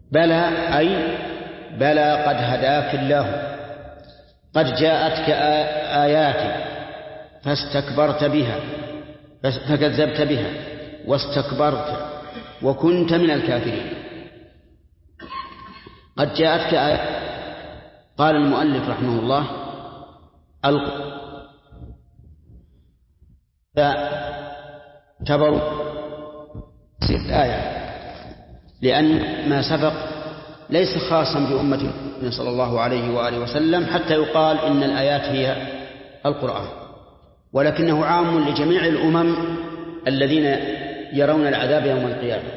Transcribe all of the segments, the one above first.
بلى أي بلى قد هداك الله، قد جاءتك آياتي فاستكبرت بها فكذبت بها واستكبرت وكنت من الكافرين. قد جاءتك آيات. قال المؤلف رحمه الله تعتبر الآية لأن ما سبق ليس خاصا بأمة صلى الله عليه وآله وسلم حتى يقال إن الآيات هي القرآن، ولكنه عام لجميع الأمم الذين يرون العذاب يوم القيامة.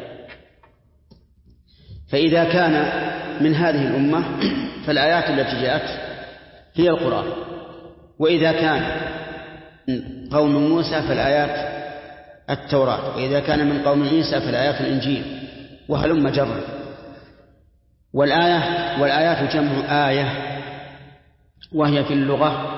فإذا كان من هذه الأمة فالآيات التي جاءت هي القرآن، وإذا كان قوم موسى فالآيات التوراة، وإذا كان من قوم عيسى فالآيات الإنجيل، وهلم جرا. والآيات جمع آية، وهي في اللغة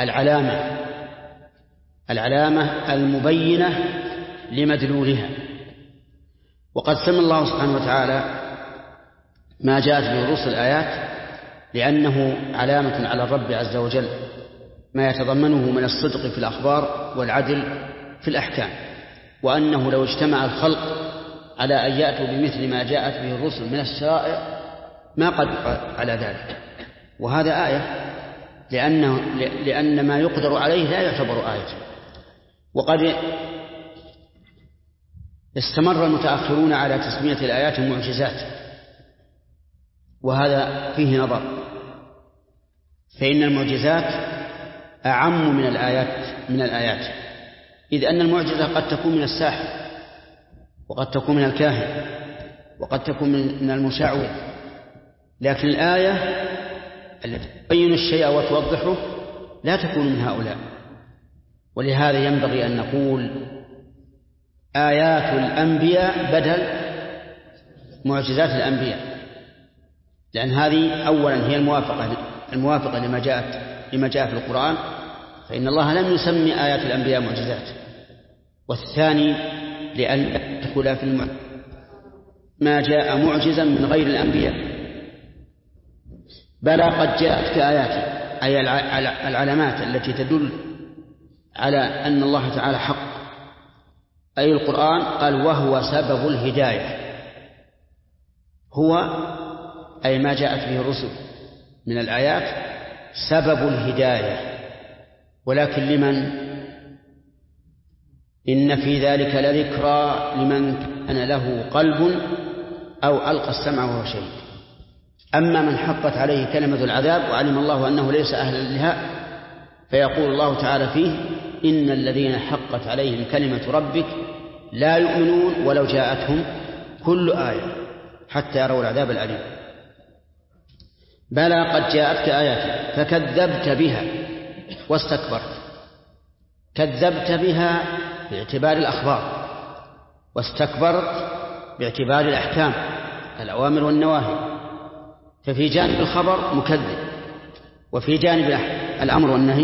العلامة المبينة لمدلولها. وقد سمى الله سبحانه وتعالى ما جاءت به الرسل آيات لأنه علامة على الرب عز وجل ما يتضمنه من الصدق في الأخبار والعدل في الأحكام، وأنه لو اجتمع الخلق على أن يأتوا بمثل ما جاءت به الرسل من الشرائع ما قدر على ذلك. وهذا آية لأن ما يقدر عليه لا يعتبر آية. وقد استمر المتأخرون على تسمية الآيات معجزات، وهذا فيه نظر، فإن المعجزات أعم من الآيات، إذ أن المعجزة قد تكون من الساحر، وقد تكون من الكاهن، وقد تكون من المشعوذ، لكن الآية التي تبين الشيء وتوضحه لا تكون من هؤلاء. ولهذا ينبغي أن نقول آيات الأنبياء بدل معجزات الأنبياء، لأن هذه أولا هي الموافقة لما جاء في القرآن، فإن الله لم يسمي آيات الأنبياء معجزات. والثاني لأن تدخل في ما جاء معجزا من غير الأنبياء. بلى قد جاءتك آياتي، أي العلامات التي تدل على أن الله تعالى حق، أي القرآن. قال وهو سبب الهداية، هو أي ما جاءت به الرسل من الآيات سبب الهداية، ولكن لمن؟ إن في ذلك لذكرى لمن كان له قلب أو ألقى السمع وهو شهيد. أما من حقت عليه كلمة العذاب وعلم الله أنه ليس أهلا لها، فيقول الله تعالى فيه إن الذين حقت عليهم كلمة ربك لا يؤمنون ولو جاءتهم كل آية حتى يروا العذاب الأليم. بلى قد جاءتك آياتي فكذبت بها واستكبرت. كذبت بها باعتبار الأخبار، واستكبرت باعتبار الأحكام الأوامر والنواهي. ففي جانب الخبر مكذب، وفي جانب الأمر والنهي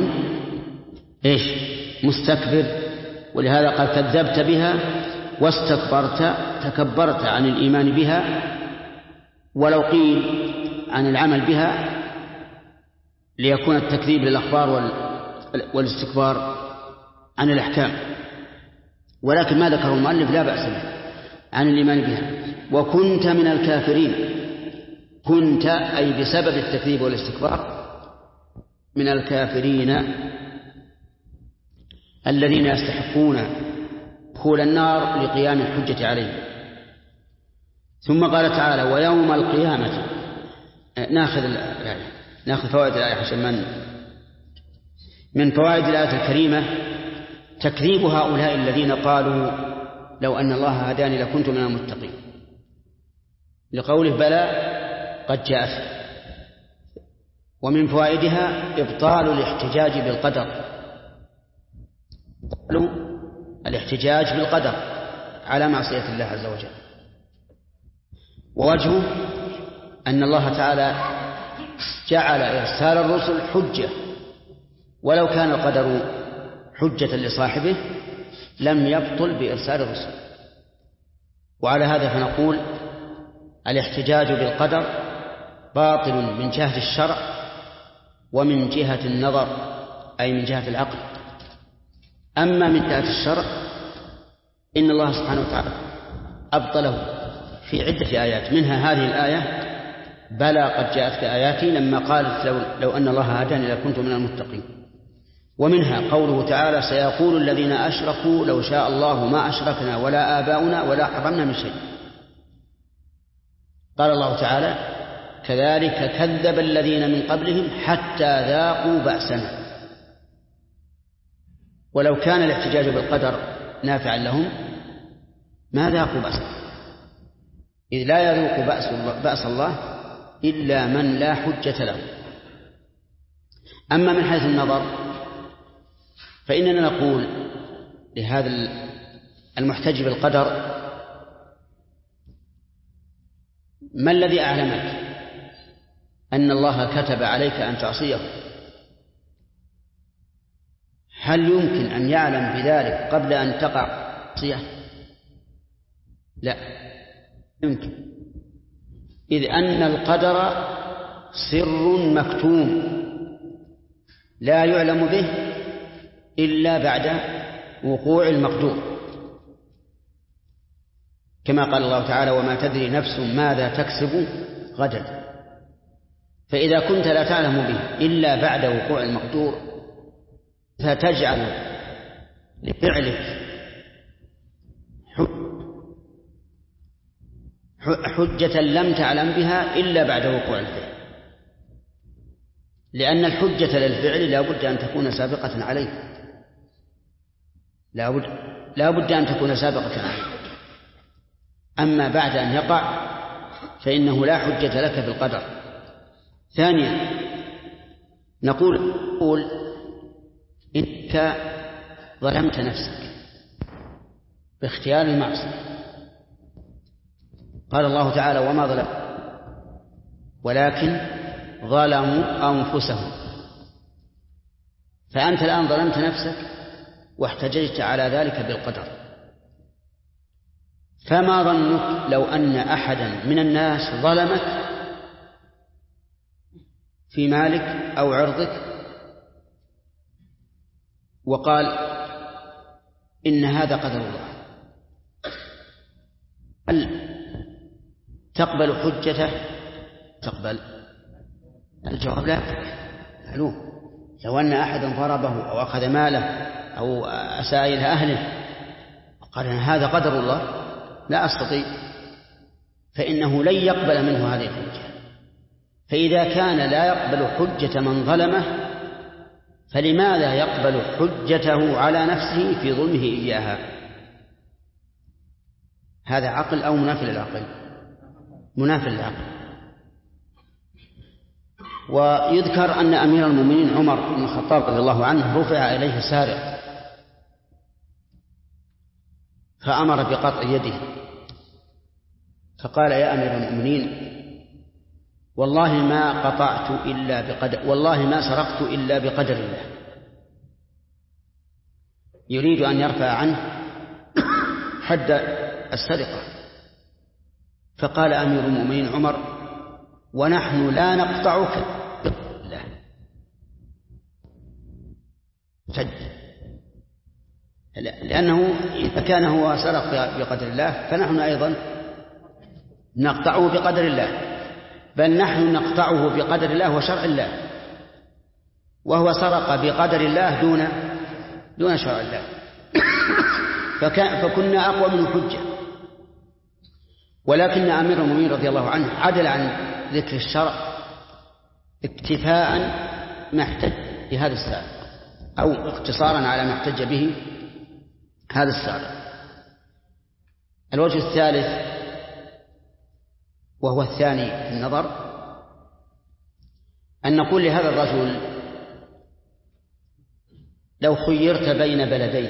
مستكبر. ولهذا قال كذبت بها واستكبرت، تكبرت عن الإيمان بها، ولو قيل عن العمل بها ليكون التكذيب للأخبار والاستكبار عن الأحكام، ولكن ما ذكره المؤلف لا بأس به عن الإيمان بها. وكنت من الكافرين، كنت أي بسبب التكذيب والاستكبار من الكافرين الذين يستحقون دخول النار لقيام الحجة عليهم. ثم قال تعالى ويوم القيامة. ناخذ فوائد الآية عشان من فوائد الآية الكريمة تكذيب هؤلاء الذين قالوا لو أن الله هداني لكنت من المتقين، لقوله بلى قد جاءت. ومن فوائدها إبطال الاحتجاج بالقدر، الاحتجاج بالقدر على معصية الله عز وجل. ووجهه أن الله تعالى جعل إرسال الرسل حجة، ولو كان القدر حجة لصاحبه لم يبطل بإرسال الرسل. وعلى هذا فنقول الاحتجاج بالقدر باطل من جهة الشرع ومن جهة النظر، أي من جهة العقل. أما من جهة الشرع إن الله سبحانه وتعالى أبطله في عدة آيات، منها هذه الآية: بلى قد جاءتك آياتي، لما قالت لو أن الله هداني لكنت من المتقين. ومنها قوله تعالى: سيقول الذين أشركوا لو شاء الله ما أشركنا ولا آباؤنا ولا حرمنا من شيء. قال الله تعالى: كذلك كذب الذين من قبلهم حتى ذاقوا بأسنا. ولو كان الاحتجاج بالقدر نافعا لهم ما ذاقوا بأسنا، إذ لا يذوق بأس الله إلا من لا حجة له. أما من حيث النظر فإننا نقول لهذا المحتج بالقدر: ما الذي أعلمك أن الله كتب عليك أن تعصيه؟ هل يمكن أن يعلم بذلك قبل أن تقع معصية؟ لا يمكن، إذ أن القدر سر مكتوم لا يعلم به إلا بعد وقوع المقدور، كما قال الله تعالى: وما تدري نفس ماذا تكسب غدا. فإذا كنت لا تعلم به إلا بعد وقوع المقدور فتجعل لفعلك حجة لم تعلم بها إلا بعد وقوع الفعل، لأن الحجة للفعل لا بد أن تكون سابقة عليه، لا بد أن تكون سابقة عليه. أما بعد أن يقع فإنه لا حجة لك في القدر. ثانيا نقول إنك ظلمت نفسك باختيار المعصية. قال الله تعالى: وما ظلموا ولكن ظلموا أنفسهم. فأنت الآن ظلمت نفسك واحتججت على ذلك بالقدر. فما ظنك لو أن أحدا من الناس ظلمك في مالك أو عرضك وقال إن هذا قدر الله، هل تقبل حجته؟ تقبل؟ الجواب لا. لو أن أحدا ضربه أو أخذ ماله أو أساء إلى أهله وقال هذا قدر الله لا أستطيع، فإنه لن يقبل منه هذه الحجة. فإذا كان لا يقبل حجة من ظلمه فلماذا يقبل حجته على نفسه في ظلمه إياها؟ هذا عقل أو منافي للعقل؟ منافي للعقل. ويذكر أن أمير المؤمنين عمر بن الخطاب رضي الله عنه رفع إليه سارق فأمر بقطع يده، فقال: يا أمير المؤمنين، والله ما قطعت إلا بقدر، والله ما سرقت إلا بقدر الله. يريد أن يرفع عنه حد السرقة. فقال أمير المؤمنين عمر: ونحن لا نقطعك بقدر الله. لأنه إذا كان هو سرق بقدر الله فنحن أيضا نقطعه بقدر الله، بل نحن نقطعه بقدر الله وشرع الله، وهو سرق بقدر الله دون شرع الله. فكنا أقوى منه حجة. ولكن أمير المؤمنين رضي الله عنه عدل عن ذكر الشرع اكتفاء ما احتج بهذا السارق، أو اقتصارا على ما احتج به هذا السارق. الوجه الثالث وهو الثاني في النظر أن نقول لهذا الرجل: لو خيرت بين بلدين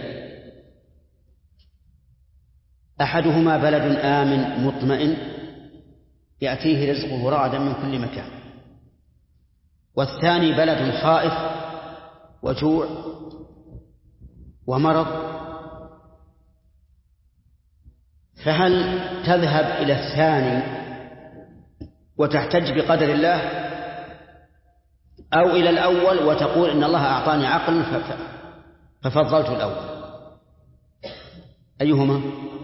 أحدهما بلد آمن مطمئن يأتيه رزقه رغدا من كل مكان، والثاني بلد خائف وجوع ومرض، فهل تذهب إلى الثاني وتحتج بقدر الله، أو إلى الأول وتقول إن الله أعطاني عقل ففضلت الأول؟ أيهما؟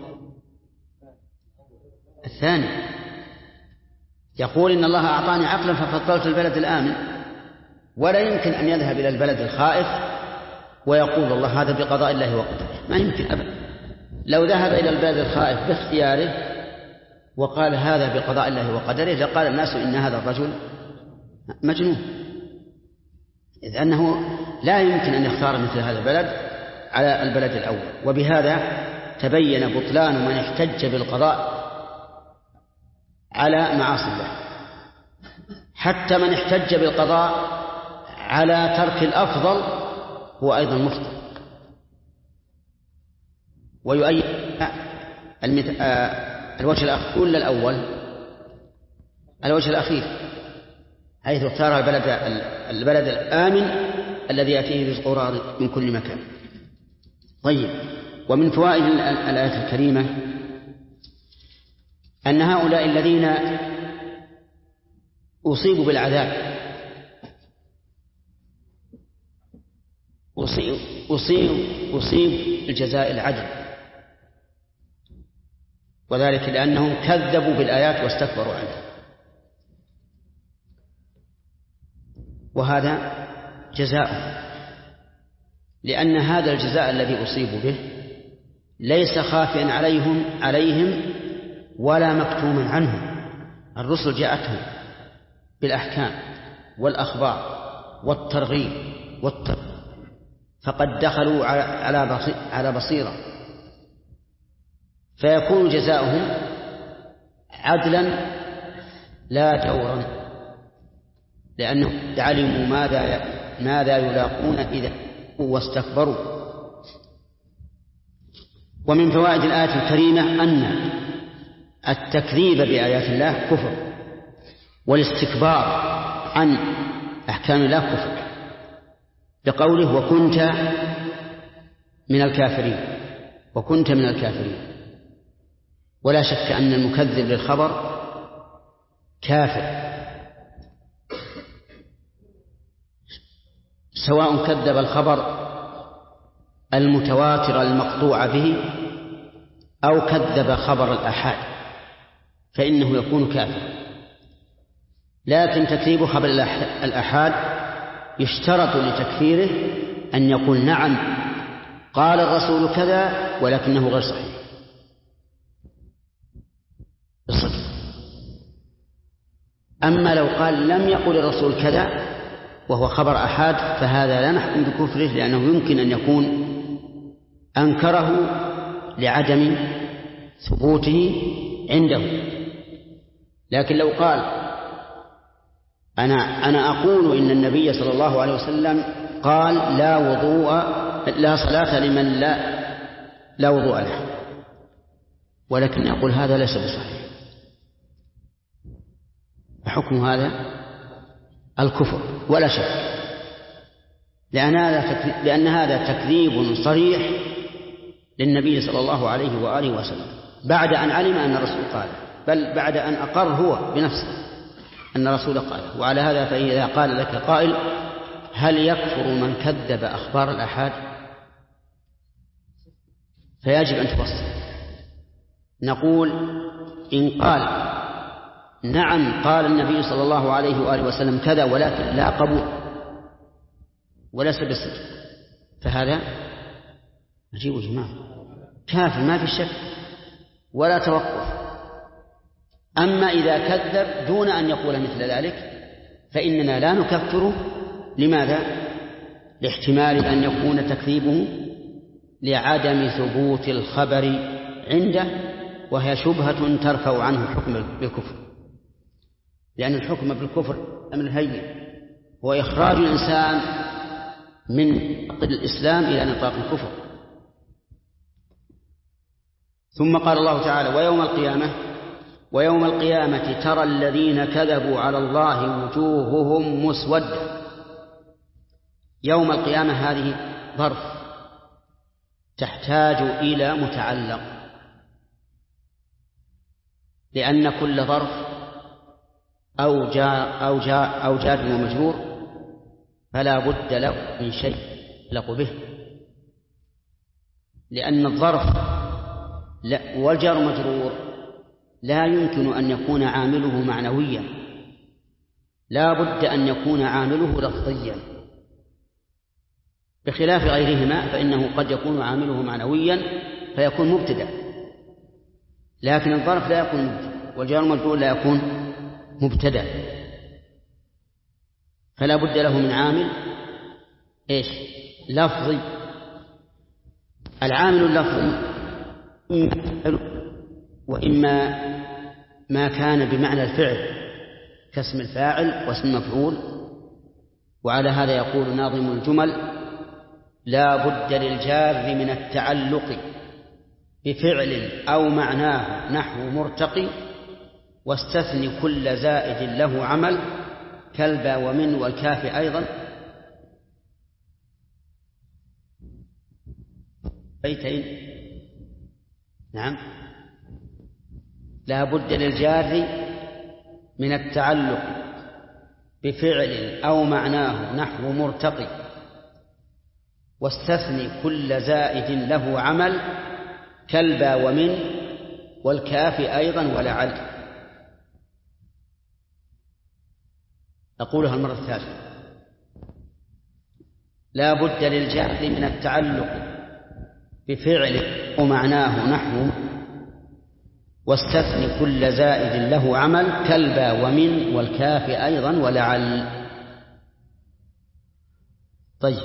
الثاني. يقول إن الله أعطاني عقلا ففضلت البلد الآمن، ولا يمكن أن يذهب إلى البلد الخائف ويقول الله هذا بقضاء الله وقدره، ما يمكن أبدا. لو ذهب إلى البلد الخائف باختياره وقال هذا بقضاء الله وقدره لقال الناس إن هذا الرجل مجنون، إذ أنه لا يمكن أن يختار مثل هذا البلد على البلد الأول. وبهذا تبين بطلان من احتج بالقضاء على معاصي الله. حتى من احتج بالقضاء على ترك الأفضل هو أيضا مخطئ. ويؤيد الوجه الأخير ولا الأول؟ الوجه الأخير، حيث اختار البلد الآمن الذي يأتيه رزقه راغد من كل مكان. طيب، ومن فوائد الآية الكريمة أن هؤلاء الذين أصيبوا بالعذاب أصيب الجزاء العدل، وذلك لأنهم كذبوا بالآيات واستكبروا عنها، وهذا جزاء. لأن هذا الجزاء الذي أصيبوا به ليس خافيا عليهم ولا مكتوما عنهم. الرسل جاءتهم بالأحكام والأخبار والترغيب فقد دخلوا على بصيرة، فيكون جزاؤهم عدلا لا جورا، لأنهم علموا ماذا يلاقون إذا واستكبروا. ومن فوائد الآية الكريمة أن التكذيب بآيات الله كفر، والاستكبار عن أحكام الله كفر، بقوله وكنت من الكافرين. ولا شك أن المكذب للخبر كافر، سواء كذب الخبر المتواتر المقطوع به أو كذب خبر الآحاد فإنه يكون كافر. لكن تكذيب خبر الآحاد يشترط لتكفيره أن يقول نعم قال الرسول كذا ولكنه غير صحيح بالصدق. أما لو قال لم يقل الرسول كذا وهو خبر آحاد فهذا لا نحكم بكفره، لأنه يمكن أن يكون أنكره لعدم ثبوته عنده. لكن لو قال أنا أقول إن النبي صلى الله عليه وسلم قال لا صلاة لمن لا وضوء له، ولكن أقول هذا ليس بصحيح، حكم هذا الكفر ولا شك، لأن هذا تكذيب صريح للنبي صلى الله عليه وآله وسلم بعد أن علم أن الرسول قال، بل بعد أن أقر هو بنفسه أن الرسول قال. وعلى هذا فإذا قال لك قائل هل يكفر من كذب أخبار الآحاد، فيجب أن تفصل. نقول إن قال نعم قال النبي صلى الله عليه وآله وسلم كذا ولكن لا قبول وليس بالصدق، فهذا عجيب جماعة كافر ما في شك ولا توقف. أما إذا كذب دون أن يقول مثل ذلك فإننا لا نكفره. لماذا؟ لاحتمال أن يكون تكذيبه لعدم ثبوت الخبر عنده، وهي شبهة ترفع عنه الحكم بالكفر، لأن الحكم بالكفر أمر هين، هو إخراج الإنسان من الإسلام إلى نطاق الكفر. ثم قال الله تعالى ويوم القيامة ترى الذين كذبوا على الله وجوههم مسودة. يوم القيامة هذه ظرف تحتاج إلى متعلق، لأن كل ظرف أو جار ومجرور فلا بد له من شيء يتعلق به، لأن الظرف والجار مجرور لا يمكن أن يكون عامله معنويا، لا بد أن يكون عامله لفظيا، بخلاف غيرهما فإنه قد يكون عامله معنويا فيكون مبتدأ، لكن الظرف لا يكون مبتدأ والجار مجرور لا يكون مبتدأ، فلا بد له من عامل لفظي. العامل اللفظي وإما ما كان بمعنى الفعل كاسم الفاعل واسم المفعول، وعلى هذا يقول ناظم الجمل: لا بد للجار من التعلق بفعل أو معناه نحو مرتقي، واستثني كل زائد له عمل كالبا ومن والكاف أيضا. بيتين. نعم. لا بد للجار من التعلق بفعل أو معناه نحو مرتقي، واستثني كل زائد له عمل كالبا ومن والكاف أيضا ولعل. أقولها المرة الثالثة: لا بد للجار من التعلق بفعل ومعناه نحو، واستثني كل زائد له عمل كالبا ومن والكاف أيضا ولعل. طيب،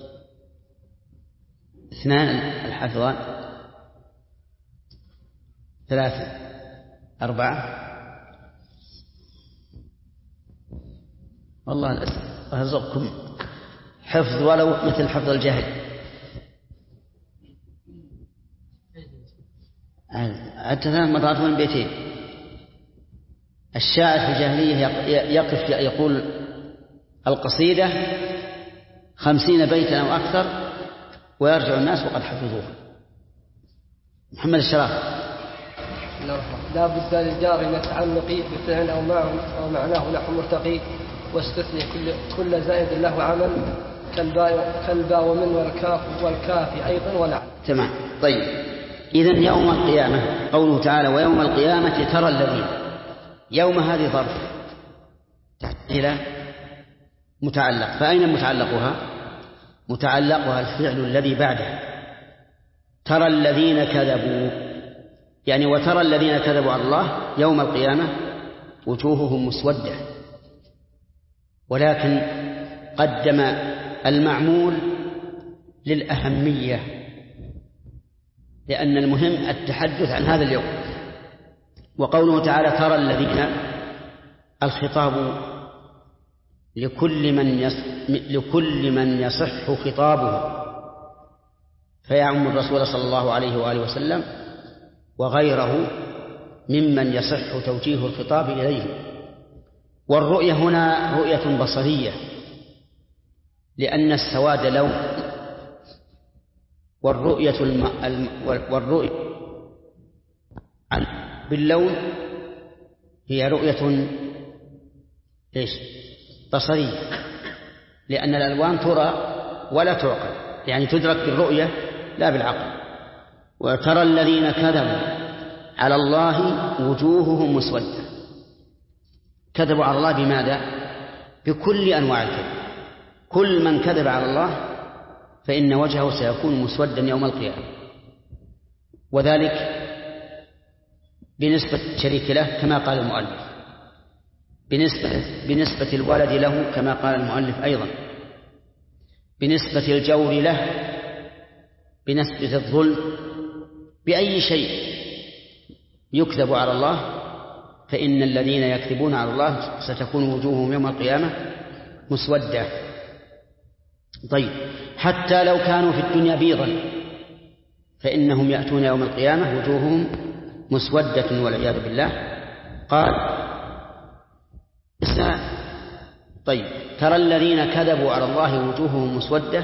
2 الحفظان، 3 4. والله أرزقكم حفظ ولو مثل حفظ الجاهل. حتى 3 مرات من بيتين. الشاعر في الجاهلية يقف يقول القصيدة 50 بيتا أو أكثر ويرجع الناس وقد حفظوها. محمد الشراف. لا بد للجار من التعلق بفعل أو معناه نحو مرتقي، واستثني كل زائد له عمل كالبا ومن والكاف أيضا ولعل. تمام. طيب، إذن يوم القيامة قوله تعالى: ويوم القيامة ترى الذين. يوم هذه ظرف إلى متعلق، فأين متعلقها؟ متعلقها الفعل الذي بعده. ترى الذين كذبوا، يعني وترى الذين كذبوا على الله يوم القيامة وجوههم مسودة، ولكن قدم المعمول للأهمية، لأن المهم التحدث عن هذا اليوم. وقوله تعالى ترى الذين، الخطاب لكل من يصح خطابه، فيعم الرسول صلى الله عليه وآله وسلم وغيره ممن يصح توجيه الخطاب إليه. والرؤية هنا رؤية بصرية، لأن السواد لون، والرؤية باللون هي رؤية بصرية، لأن الألوان ترى ولا تعقل، يعني تدرك بالرؤية لا بالعقل. وترى الذين كذبوا على الله وجوههم مسودة. كذبوا على الله بماذا؟ بكل أنواع الكذب. كل من كذب على الله فإن وجهه سيكون مسودا يوم القيامة، وذلك بنسبة الشريك له كما قال المؤلف، بنسبة الولد له كما قال المؤلف أيضا، بنسبة الجور له، بنسبة الظلم، بأي شيء يكذب على الله فإن الذين يكذبون على الله ستكون وجوههم يوم القيامة مسودة. طيب، حتى لو كانوا في الدنيا بيضا فإنهم يأتون يوم القيامة وجوههم مسودة والعياذ بالله. قال طيب، ترى الذين كذبوا على الله وجوههم مسودة،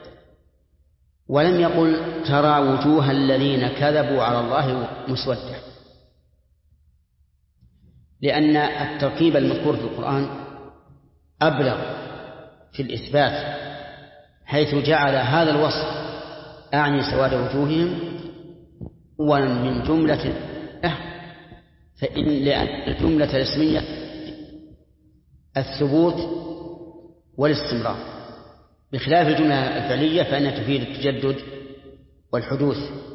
ولم يقل ترى وجوه الذين كذبوا على الله مسودة، لأن التركيب المذكور في القرآن أبلغ في الإثبات، حيث جعل هذا الوصف أعني سواد وجوههم من جملة لأن الجملة الاسمية الثبوت والاستمرار، بخلاف الجملة الفعلية فإنها تفيد التجدد والحدوث.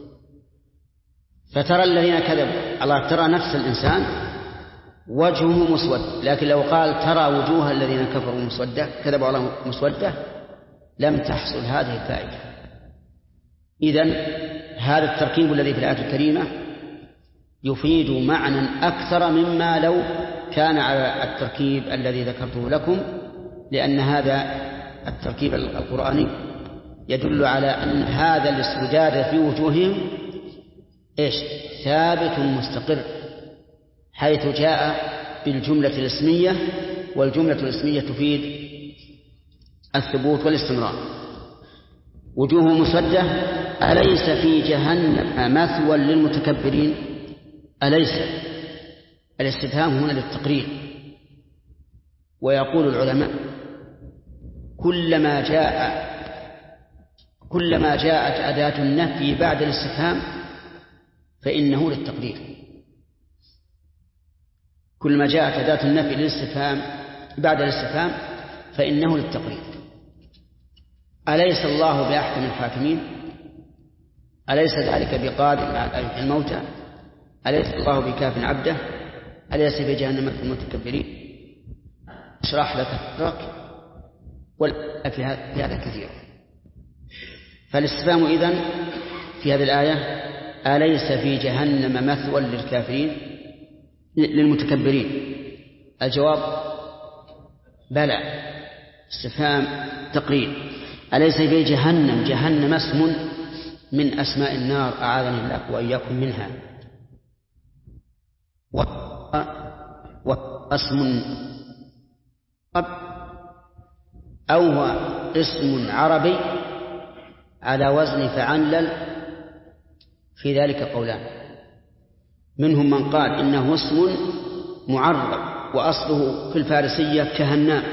فترى الذين كذبوا الله، ترى نفس الإنسان وجهه مسود، لكن لو قال ترى وجوه الذين كفروا مسودة كذبوا الله مسودة لم تحصل هذه الفائدة. إذن هذا التركيب الذي في الآية الكريمة يفيد معنى أكثر مما لو كان على التركيب الذي ذكرته لكم، لأن هذا التركيب القرآني يدل على أن هذا الاسوداد في وجوههم ثابت مستقر، حيث جاء بالجملة الاسمية، والجملة الاسمية تفيد الثبوت والاستمرار. وجوه مسودة، أليس في جهنم مثوى للمتكبرين؟ أليس الاستفهام هنا للتقرير. ويقول العلماء كلما جاءت أداة النفي بعد الاستفهام فإنه للتقرير. كلما جاءت أداة النفي للاستفهام بعد الاستفهام فإنه للتقرير. أليس الله بأحكم الحاكمين؟ أليس ذلك بقادر على أن يحيي الموتى؟ أليس الله بكاف عبده؟ أليس في جهنم مثوى للمتكبرين؟ اشرح لك صدرك، في هذا كثير. فالاستفهام إذن في هذه الآية أليس في جهنم مثوى للكافرين للمتكبرين؟ الجواب بلى، استفهام تقرير. أليس في جهنم اسم من أسماء النار، أعاذني الله وإياكم منها، واسم أو هو اسم عربي على وزن فعنلل، في ذلك قولان. منهم من قال إنه اسم معرب وأصله في الفارسية كهنام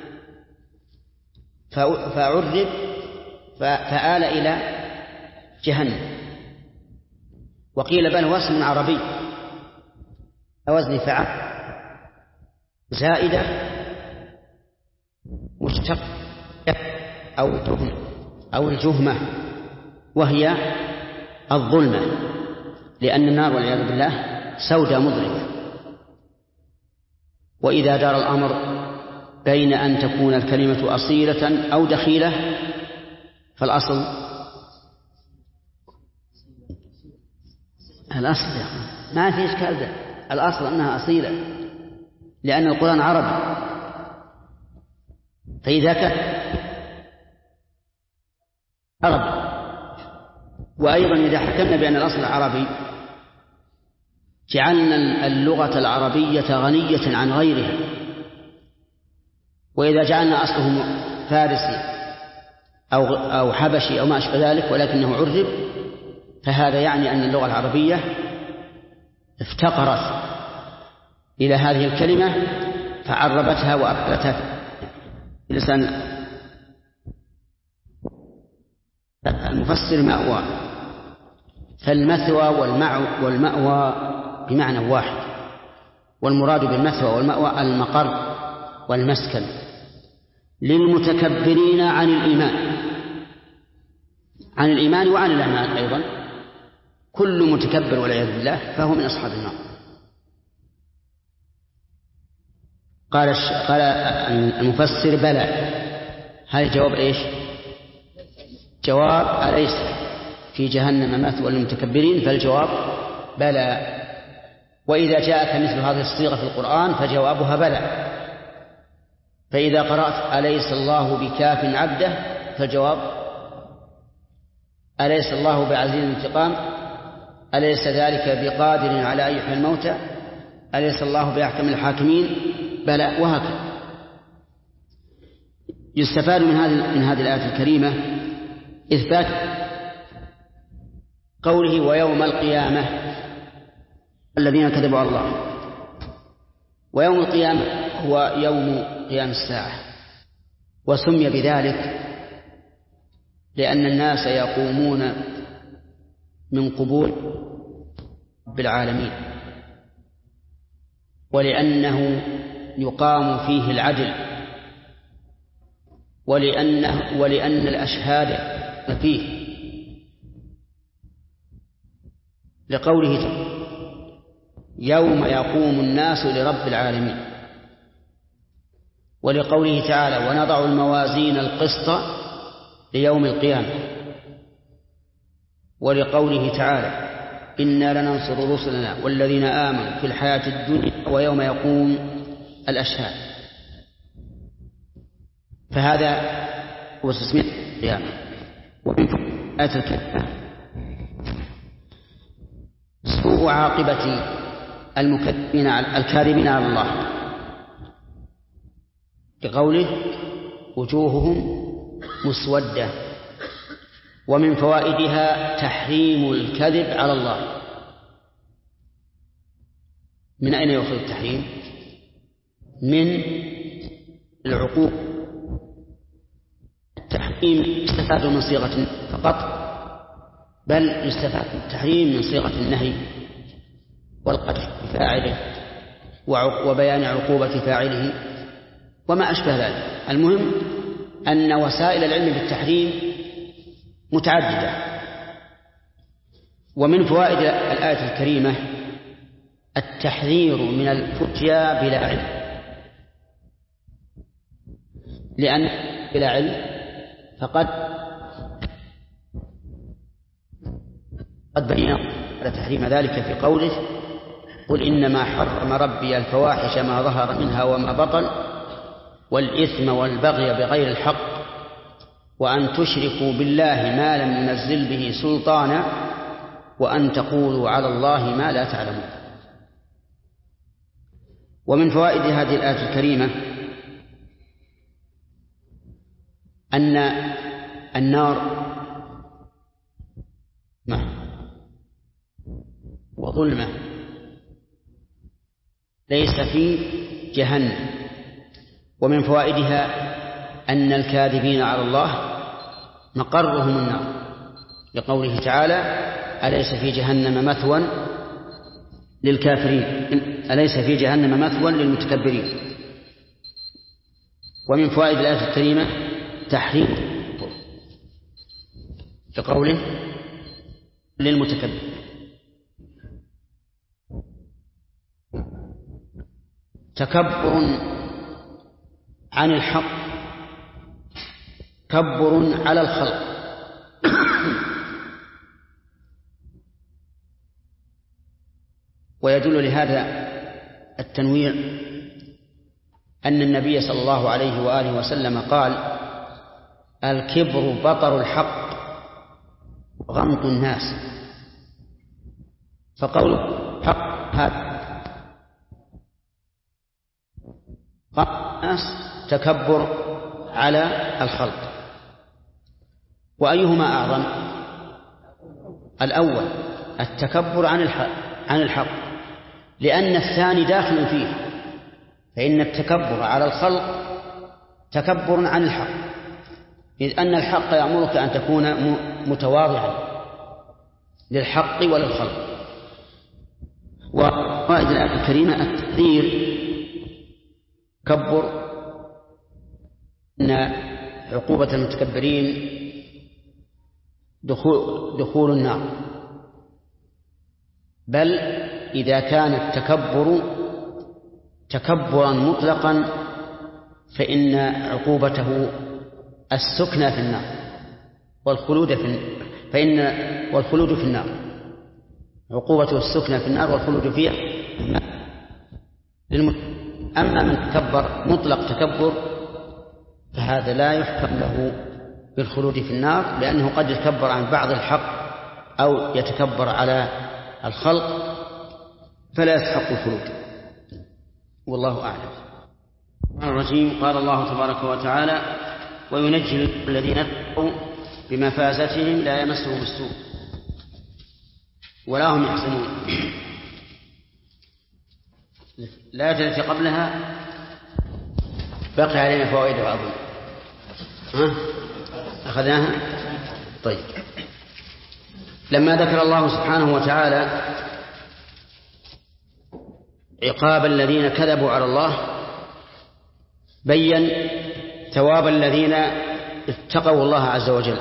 فعرب فآل إلى جهنم، وقيل بل هو اسم عربي على وزن فعل زائدة مشتق أو الجهمة، وهي الظلمة، لأن النار والعياذ بالله سوداء مظلمة. وإذا دار الأمر بين أن تكون الكلمة أصيلة أو دخيلة فالأصل ما في إشكال ده، الأصل أنها أصيلة لأن القرآن عربي. فإذا كان عربي، وأيضا إذا حكمنا بأن الأصل عربي جعلنا اللغة العربية غنية عن غيرها. وإذا جعلنا أصله فارسي أو حبشي أو ما أشبه ذلك ولكنه عرب، فهذا يعني أن اللغة العربية افتقرت إلى هذه الكلمة فعربتها وأبقتها في لسان المفسر مأوى. فالمثوى والمأوى بمعنى واحد، والمراد بالمثوى والمأوى المقر والمسكن للمتكبرين عن الإيمان وعن الأعمال أيضا. كل متكبر والعياذ بالله فهو من أصحاب النار. قال المفسر بلى. هذا جواب إيش؟ جواب أليس في جهنم مثوى للمتكبرين، فالجواب بلى. وإذا جاءك مثل هذه الصيغة في القرآن فجوابها بلى. فإذا قرأت أليس الله بكاف عبده فالجواب أليس الله بعزيز الانتقام، أليس ذلك بقادر على أن يحيي الموتى، أليس الله بأحكم الحاكمين، بلى، وهكذا. يستفاد من هذه الآية الكريمة إثبات قوله ويوم القيامة الذين كذبوا على الله، ويوم القيامة هو يوم قيام الساعة، وسمي بذلك لأن الناس يقومون من قبور رب العالمين، ولأنه يقام فيه العدل، ولأن الأشهاد فيه، لقوله يوم يقوم الناس لرب العالمين، ولقوله تعالى ونضع الموازين القسط ليوم القيامة، ولقوله تعالى إنا لننصر رسلنا والذين آمنوا في الحياة الدنيا ويوم يقوم الأشهاد. فهذا هو تسمية القيامة. ومن آية الكريمة سوء عاقبة الكاذبين على الله، بقوله وجوههم مسودة. ومن فوائدها تحريم الكذب على الله. من أين يؤخذ التحريم؟ من العقوق. التحريم يستفاد من صيغة فقط، بل يستفاد التحريم من صيغة النهي والقدح بفاعله وبيان عقوبة فاعله وما أشبه ذلك. المهم أن وسائل العلم بالتحريم متعددة. ومن فوائد الآية الكريمة التحذير من الفتيا بلا علم، لأن بلا علم فقد بين على تحريم ذلك في قوله قل إنما حرم ربي الفواحش ما ظهر منها وما بطن والإثم والبغي بغير الحق وأن تشركوا بالله ما لم ينزل به سلطانا وأن تقولوا على الله ما لا تعلمون. ومن فوائد هذه الآية الكريمة أن النار وظلمة ليس في جهنم. ومن فوائدها أن الكاذبين على الله مقرهم النار، لقوله تعالى أليس في جهنم مثوى للكافرين، أليس في جهنم مثوى للمتكبرين. ومن فوائد الآية الكريمة تحريم لقوله للمتكبر. تكبر عن الحق، تكبر على الخلق. ويدل لهذا التنويع أن النبي صلى الله عليه وآله وسلم قال الكبر بطر الحق وغمط الناس. فقول حق هذا غمط الناس تكبر على الخلق. وأيهما أعظم؟ الأول التكبر عن الحق، لأن الثاني داخل فيه، فإن التكبر على الخلق تكبر عن الحق، إذ أن الحق يأمرك أن تكون متواضعا للحق وللخلق. وفائدة الآية الكريمة التحذير تكبر أن عقوبة المتكبرين دخول النار، بل إذا كان التكبر تكبرا مطلقا فإن عقوبته السكنى في النار والخلود في النار، عقوبته السكنى في النار والخلود فيها. أما من تكبر مطلق تكبر فهذا لا يحكم له بالخلود في النار، لأنه قد يتكبر عن بعض الحق أو يتكبر على الخلق فلا يستحق الخلود، والله أعلم. الرجيم. قال الله تبارك وتعالى وينجي الذين اتقوا بمفازتهم لا يمسهم السوء ولا هم يحزنون. الآية التي قبلها بقي علينا فوائد أظن. أخذناها. طيب، لما ذكر الله سبحانه وتعالى عقاب الذين كذبوا على الله بين ثواب الذين اتقوا الله عز وجل،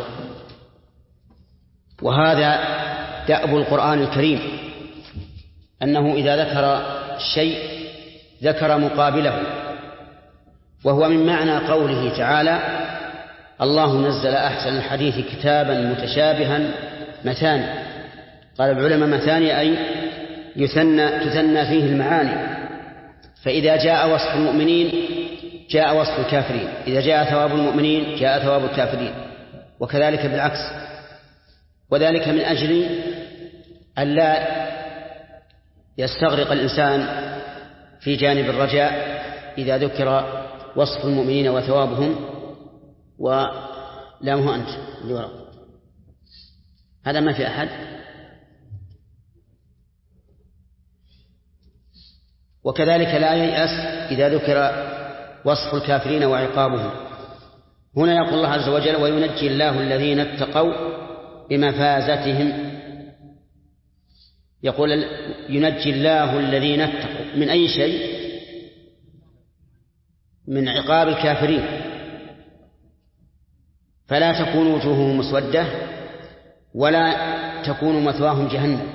وهذا دأب القرآن الكريم، أنه إذا ذكر الشيء ذكر مقابله، وهو من معنى قوله تعالى: الله نزل أحسن الحديث كتابا متشابها مثاني. قال العلماء مثاني أي تثنى فيه المعاني، فإذا جاء وصف المؤمنين جاء وصف الكافرين، إذا جاء ثواب المؤمنين جاء ثواب الكافرين، وكذلك بالعكس. وذلك من أجل أن لا يستغرق الإنسان في جانب الرجاء إذا ذكر وصف المؤمنين وثوابهم. ولا مه أنت اللي وراء هذا ما في أحد. وكذلك لا ييأس إذا ذكر وصف الكافرين وعقابهم. هنا يقول الله عز وجل: وينجي الله الذين اتقوا بمفازتهم. يقول ينجي الله الذين اتقوا من أي شيء؟ من عقاب الكافرين، فلا تكون وجوههم مسودة ولا تكون مثواهم جهنم.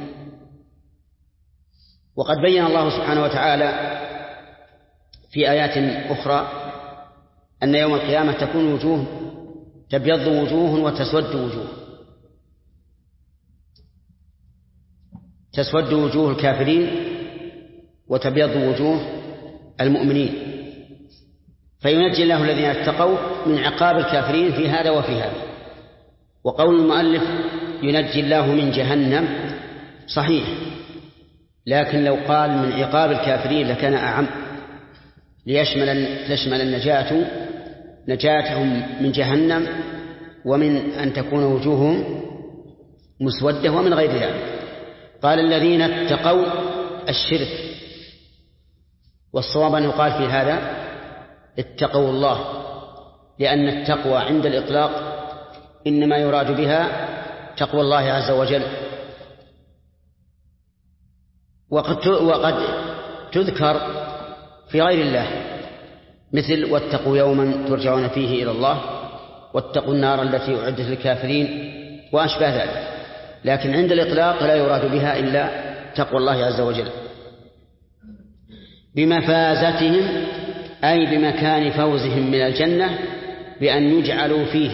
وقد بين الله سبحانه وتعالى في آيات أخرى أن يوم القيامة تكون وجوه تبيض وجوه وتسود وجوه. تسود وجوه الكافرين وتبيض وجوه المؤمنين. فينجي الله الذين اتقوا من عقاب الكافرين في هذا وفي هذا. وقول المؤلف ينجي الله من جهنم صحيح، لكن لو قال من عقاب الكافرين لكان أعم، ليشمل النجاة نجاتهم من جهنم، ومن أن تكون وجوههم مسودة، ومن غير ذلك. قال الذين اتقوا الشرك، والصواب أن يقال في هذا اتقوا الله، لأن التقوى عند الإطلاق إنما يراد بها تقوى الله عز وجل. وقد تذكر في غير الله، مثل واتقوا يوما ترجعون فيه إلى الله، واتقوا النار التي أعدت للكافرين، وأشبه ذلك. لكن عند الإطلاق لا يراد بها إلا تقوى الله عز وجل. بمفازتهم أي بمكان فوزهم من الجنة، بأن يجعلوا فيه.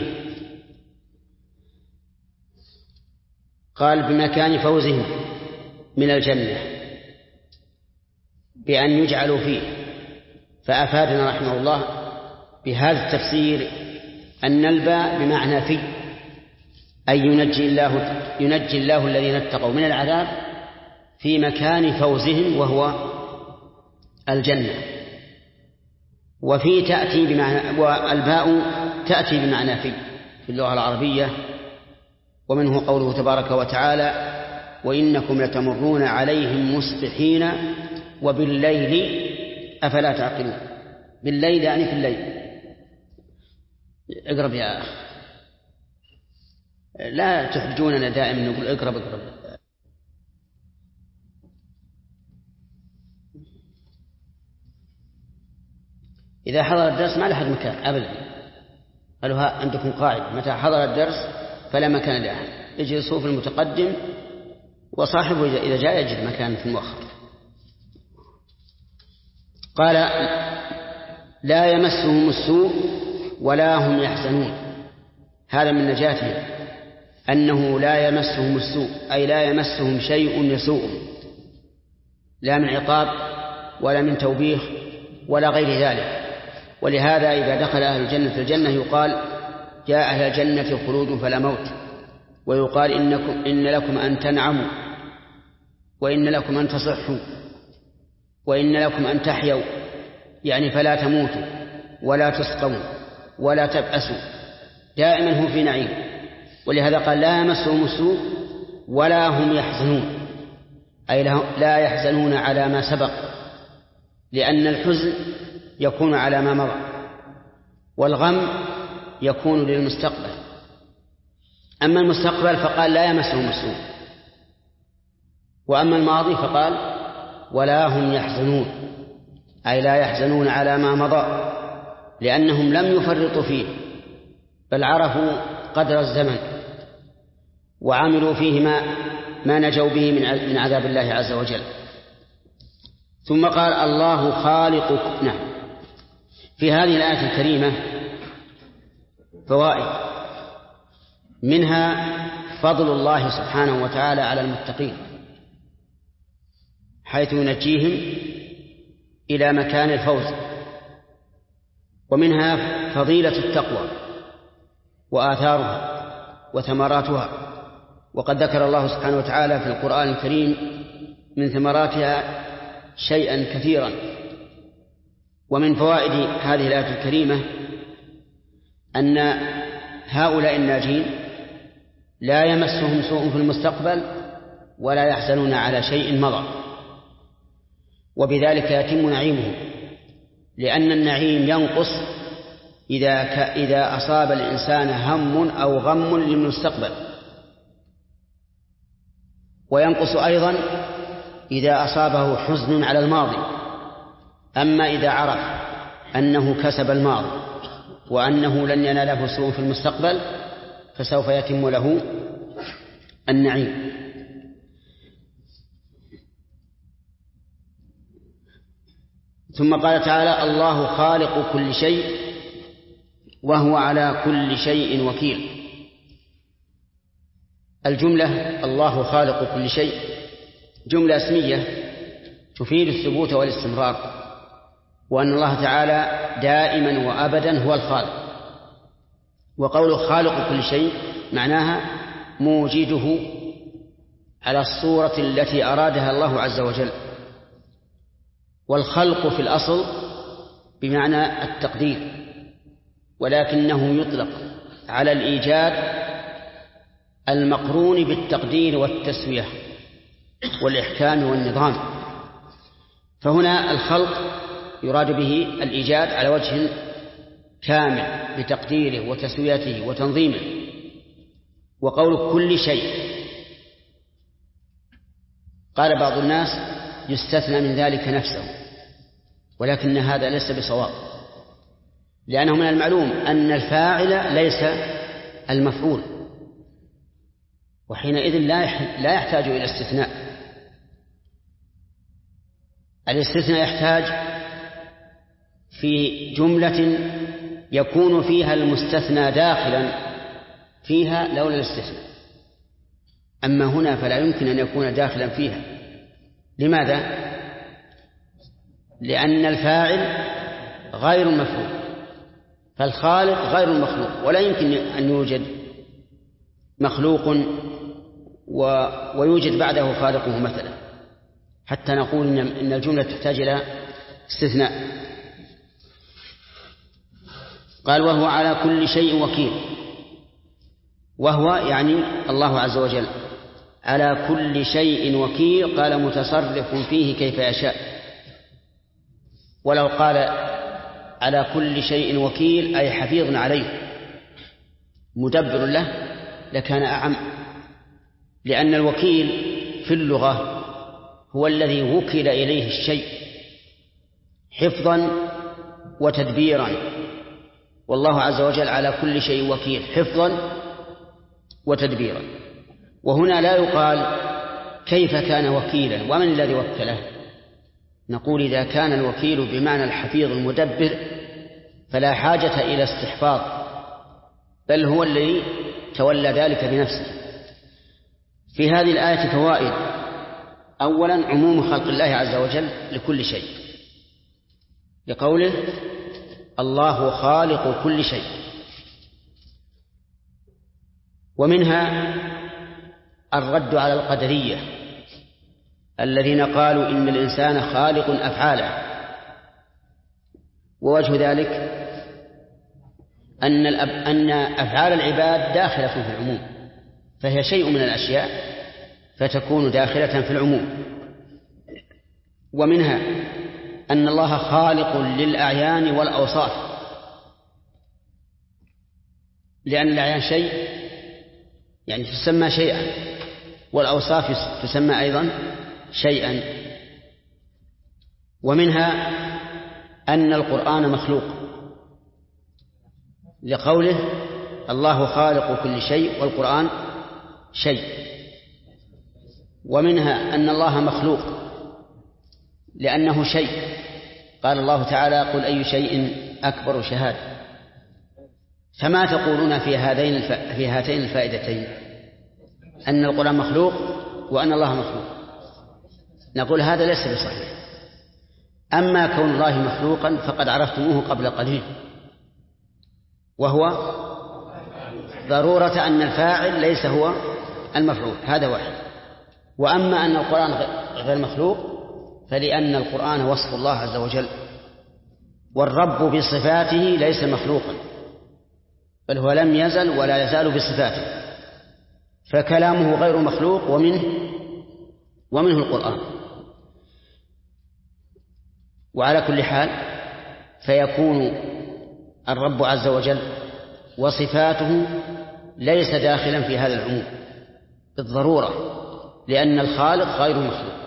قال بمكان فوزهم من الجنة بأن يجعلوا فيه، فأفادنا رحمه الله بهذا التفسير أن الباء بمعنى في، أي ينجي الله الذين اتقوا من العذاب في مكان فوزهم وهو الجنة. وفي تأتي بمعنى، والباء تأتي بمعنى في اللغة العربية. ومنه قوله تبارك وتعالى: وإنكم لتمرون عليهم مصبحين وبالليل أفلا تعقلون. بالليل يعني في الليل. اقرب يا أخ، لا تحرجوننا دائما نقول اقرب. إذا حضر الدرس ما لحد مكان أبدا. قالوا عندكم قاعدة: متى حضر الدرس فلا مكان لأحد، اجلسوا في المتقدم، وصاحبه إذا جاء يجد مكان في المؤخر. قال: لا يمسهم السوء ولا هم يحزنون. هذا من نجاتهم، أنه لا يمسهم السوء، أي لا يمسهم شيء يسوءهم، لا من عقاب ولا من توبيخ ولا غير ذلك. ولهذا إذا دخل أهل الجنة الجنة يقال: يا أهل الجنة خلود فلا موت. ويقال: إن لكم أن تنعموا، وإن لكم أن تصحوا، وإن لكم أن تحيوا، يعني فلا تموتوا ولا تسقوا ولا تبأسوا، دائما هم في نعيم. ولهذا قال: لا يمسهم السوء ولا هم يحزنون، أي لا يحزنون على ما سبق لأن الحزن يكون على ما مضى، والغم يكون للمستقبل. أما المستقبل فقال لا يمسهم السوء، وأما الماضي فقال ولا هم يحزنون، أي لا يحزنون على ما مضى، لأنهم لم يفرطوا فيه، بل عرفوا قدر الزمن وعملوا فيه ما نجوا به من عذاب الله عز وجل. ثم قال الله خالق. نعم، في هذه الآية الكريمة فوائد، منها فضل الله سبحانه وتعالى على المتقين حيث ينجيهم إلى مكان الفوز، ومنها فضيلة التقوى وآثارها وثمراتها، وقد ذكر الله سبحانه وتعالى في القرآن الكريم من ثمراتها شيئا كثيرا. ومن فوائد هذه الآية الكريمة أن هؤلاء الناجين لا يمسهم سوء في المستقبل ولا يحزنون على شيء مضى، وبذلك يتم نعيمهم، لأن النعيم ينقص إذا أصاب الإنسان هم أو غم للمستقبل، وينقص أيضا إذا أصابه حزن على الماضي. أما إذا عرف أنه كسب الماضي وأنه لن يناله سوء في المستقبل فسوف يتم له النعيم. ثم قال تعالى الله خالق كل شيء وهو على كل شيء وكيل. الجملة الله خالق كل شيء جملة اسمية تفيد الثبوت والاستمرار، وأن الله تعالى دائما وأبدا هو الخالق. وقوله خالق كل شيء معناها موجده على الصورة التي أرادها الله عز وجل. والخلق في الأصل بمعنى التقدير، ولكنه يطلق على الإيجاد المقرون بالتقدير والتسوية والإحكام والنظام. فهنا الخلق يراد به الإيجاد على وجه كامل بتقديره وتسويته وتنظيمه. وقول كل شيء قال بعض الناس يستثنى من ذلك نفسه، ولكن هذا ليس بصواب، لأنه من المعلوم أن الفاعل ليس المفعول، وحينئذ لا يحتاج إلى استثناء. الاستثناء يحتاج في جملة يكون فيها المستثنى داخلا فيها لولا الاستثناء، أما هنا فلا يمكن أن يكون داخلا فيها. لماذا؟ لأن الفاعل غير المفعول، فالخالق غير المخلوق، ولا يمكن أن يوجد مخلوق ويوجد بعده خالقه مثلا حتى نقول إن الجملة تحتاج إلى استثناء. قال وهو على كل شيء وكيل، وهو يعني الله عز وجل على كل شيء وكيل، قال متصرف فيه كيف يشاء. ولو قال على كل شيء وكيل أي حفيظ عليه مدبر له لكان أعم، لأن الوكيل في اللغة هو الذي وكل إليه الشيء حفظا وتدبيرا، والله عز وجل على كل شيء وكيل حفظا وتدبيرا. وهنا لا يقال كيف كان وكيلا ومن الذي وكله، نقول إذا كان الوكيل بمعنى الحفيظ المدبر فلا حاجة إلى استحفاظ، بل هو الذي تولى ذلك بنفسه. في هذه الآية فوائد: أولا عموم خلق الله عز وجل لكل شيء، لقوله الله خالق كل شيء. ومنها الرد على القدرية الذين قالوا إن الإنسان خالق أفعاله، ووجه ذلك أن أفعال العباد داخلة في العموم، فهي شيء من الأشياء فتكون داخلة في العموم. ومنها أن الله خالق للأعيان والأوصاف، لأن الأعيان شيء يعني تسمى شيئا، والأوصاف تسمى أيضا شيئا. ومنها أن القرآن مخلوق لقوله الله خالق كل شيء والقرآن شيء. ومنها أن الله مخلوق لأنه شيء، قال الله تعالى قل أي شيء أكبر شهادة. فما تقولون في هاتين الفائدتين، أن القرآن مخلوق وأن الله مخلوق؟ نقول هذا ليس بصحيح. أما كون الله مخلوقا فقد عرفتموه قبل قليل، وهو ضرورة أن الفاعل ليس هو المفعول، هذا واحد. وأما أن القرآن غير مخلوق فلأن القرآن وصف الله عز وجل، والرب بصفاته ليس مخلوقا، بل هو لم يزل ولا يزال بصفاته، فكلامه غير مخلوق ومنه القرآن. وعلى كل حال فيكون الرب عز وجل وصفاته ليس داخلا في هذا العموم بالضرورة، لأن الخالق غير مخلوق.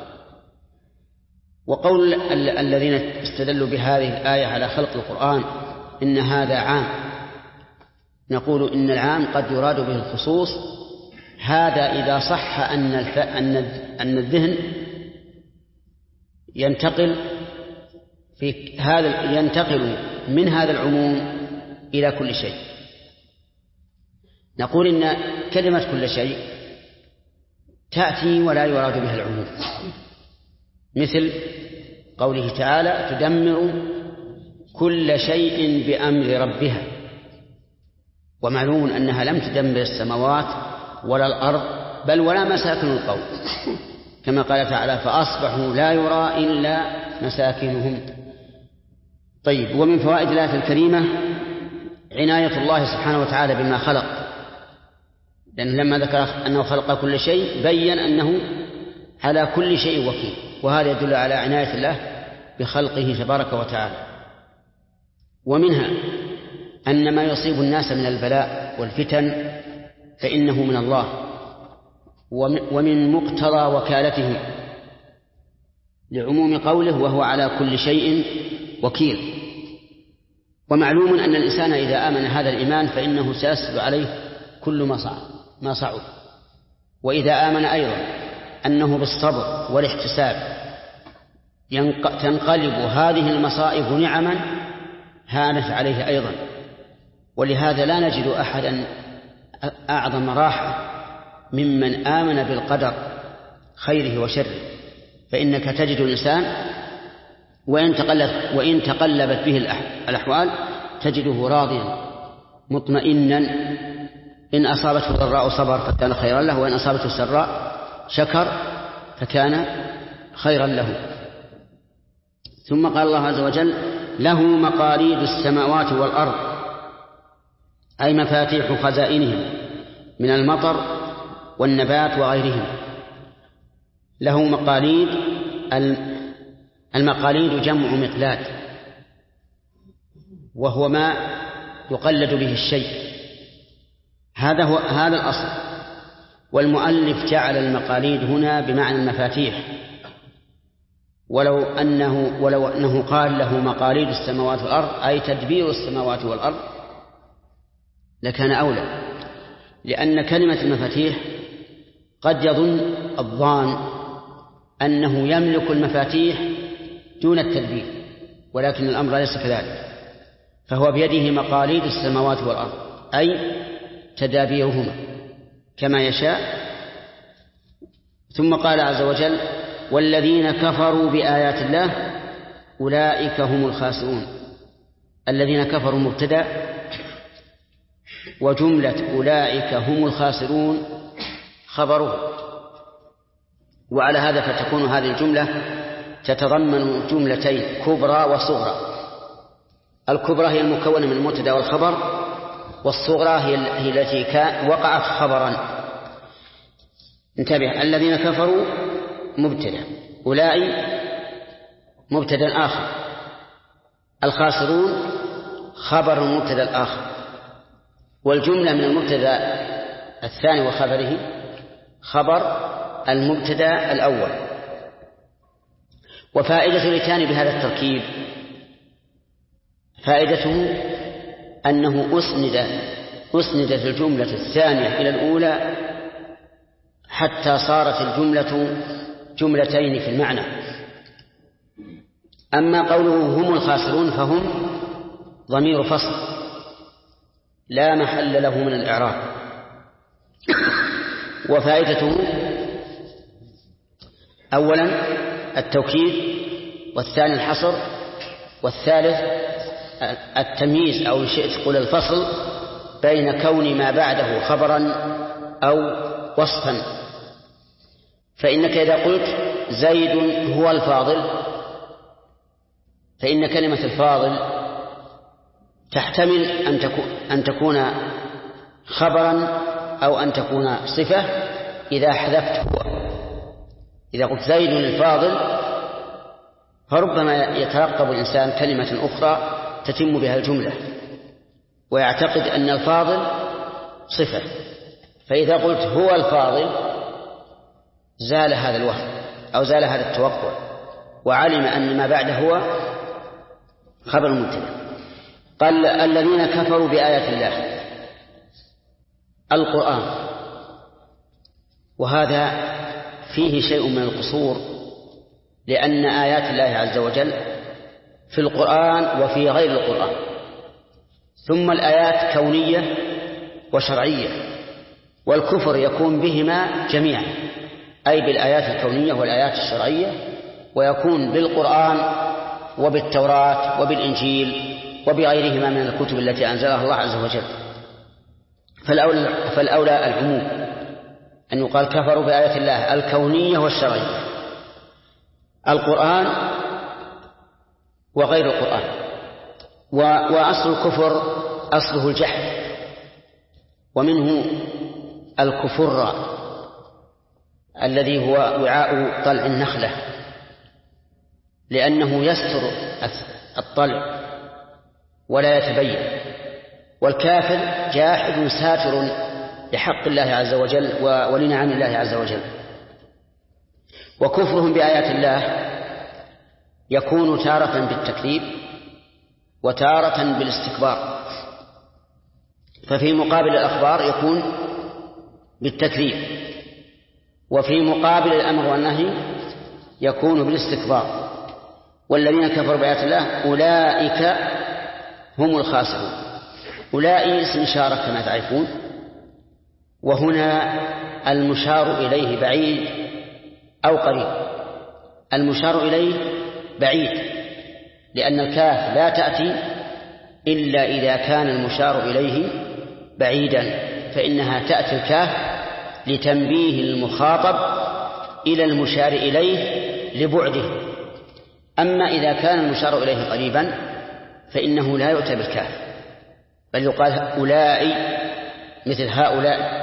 وقول الذين استدلوا بهذه الآية على خلق القرآن إن هذا عام، نقول إن العام قد يراد به الخصوص. هذا إذا صح أن الذهن ينتقل من هذا العموم إلى كل شيء. نقول إن كلمة كل شيء تأتي ولا يراد بها العموم، مثل قوله تعالى تدمر كل شيء بأمر ربها. ومعلوم أنها لم تدمر السماوات ولا الأرض بل ولا مساكن القوم، كما قال تعالى فأصبحوا لا يرى إلا مساكنهم. طيب، ومن فوائد الآية الكريمة عناية الله سبحانه وتعالى بما خلق، لأنه لما ذكر أنه خلق كل شيء بيّن أنه على كل شيء وكيل، وهذا يدل على عناية الله بخلقه تبارك وتعالى. ومنها أن ما يصيب الناس من البلاء والفتن فإنه من الله، ومن مقتضى وكالته لعموم قوله وهو على كل شيء وكيل. ومعلوم أن الإنسان إذا آمن هذا الإيمان فإنه سيسهل عليه كل ما صعب. وإذا آمن أيضا أنه بالصبر والاحتساب تنقلب هذه المصائب نعما هانت عليه أيضا. ولهذا لا نجد أحدا أعظم راحة ممن آمن بالقدر خيره وشره. فإنك تجد الإنسان وإن تقلبت به الأحوال تجده راضيا مطمئنا، إن أصابته ضراء صبر فكان خيرا له، وإن أصابته سراء شكر فكان خيرا له. ثم قال الله عز وجل له مقاليد السماوات والأرض، أي مفاتيح خزائنهم من المطر والنبات وغيرهم. له مقاليد، المقاليد جمع مقلاد، وهو ما يقلد به الشيء، هذا الأصل. والمؤلف جعل المقاليد هنا بمعنى المفاتيح، ولو أنه قال له مقاليد السماوات والأرض أي تدبير السماوات والأرض لكان أولى، لأن كلمة المفاتيح قد يظن الظان أنه يملك المفاتيح دون التدبير، ولكن الأمر ليس كذلك، فهو بيده مقاليد السماوات والأرض أي تدابيرهما كما يشاء. ثم قال عز وجل والذين كفروا بآيات الله أولئك هم الخاسرون. الذين كفروا مبتدأ، وجملة أولئك هم الخاسرون خبره. وعلى هذا فتكون هذه الجملة تتضمن جملتين كبرى وصغرى. الكبرى هي المكونة من المبتدأ والخبر، والصغرى هي التي وقعت خبرا. انتبه، الذين كفروا مبتدأ، أولئك مبتدأ آخر، الخاسرون خبر المبتدأ الآخر، والجملة من المبتدأ الثاني وخبره خبر المبتدأ الأول. وفائدة الاتيان بهذا التركيب فائدته أنه أسندت الجملة الثانية إلى الأولى حتى صارت الجملة جملتين في المعنى. أما قوله هم الخاسرون فهم ضمير فصل لا محل له من الإعراب. وفائدته أولا التوكيد، والثاني الحصر، والثالث التمييز أو شئت قل الفصل بين كون ما بعده خبرا أو وصفا. فإنك إذا قلت زيد هو الفاضل فإن كلمة الفاضل تحتمل أن تكون خبرا أو أن تكون صفة إذا حذفت هو. إذا قلت زيد الفاضل فربما يترقب الإنسان كلمة أخرى تتم بها الجملة ويعتقد أن الفاضل صفة، فإذا قلت هو الفاضل زال هذا الوهم أو زال هذا التوقع وعلم أن ما بعده هو خبر مبتدأ. قال الذين كفروا بآيات الله القرآن، وهذا فيه شيء من القصور، لأن آيات الله عز وجل في القرآن وفي غير القرآن، ثم الآيات كونية وشرعية، والكفر يكون بهما جميعا، أي بالآيات الكونية والآيات الشرعية، ويكون بالقرآن وبالتوراة وبالإنجيل وبغيرهما من الكتب التي أنزلها الله عز وجل. فالأولى العموم أن يقال كفروا بآيات الله الكونية والشرعية، القرآن وغير القرآن. وأصل الكفر أصله الجحد، ومنه الكفر الذي هو وعاء طلع النخلة، لأنه يستر الطلع ولا يتبين، والكافر جاحد ساتر لحق الله عز وجل ولنعم الله عز وجل. وكفرهم بآيات الله يكون تارة بالتكذيب وتارة بالاستكبار، ففي مقابل الأخبار يكون بالتكذيب، وفي مقابل الأمر والنهي يكون بالاستكبار. والذين كفروا بآيات الله أولئك هم الخاسرون. أولئك اسم إشارة كما تعرفون، وهنا المشار إليه بعيد أو قريب. المشار إليه بعيد لأن الكاف لا تأتي إلا إذا كان المشار إليه بعيدا، فإنها تأتي الكاف لتنبيه المخاطب إلى المشار إليه لبعده. أما إذا كان المشار إليه قريبا فإنه لا يؤتى بالكاف، بل يقال أولئك مثل هؤلاء،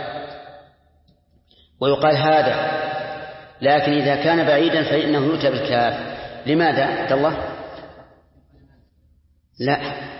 ويقال هذا. لكن إذا كان بعيدا فإنه يؤتى بالكاف. لماذا عبد الله؟ لا،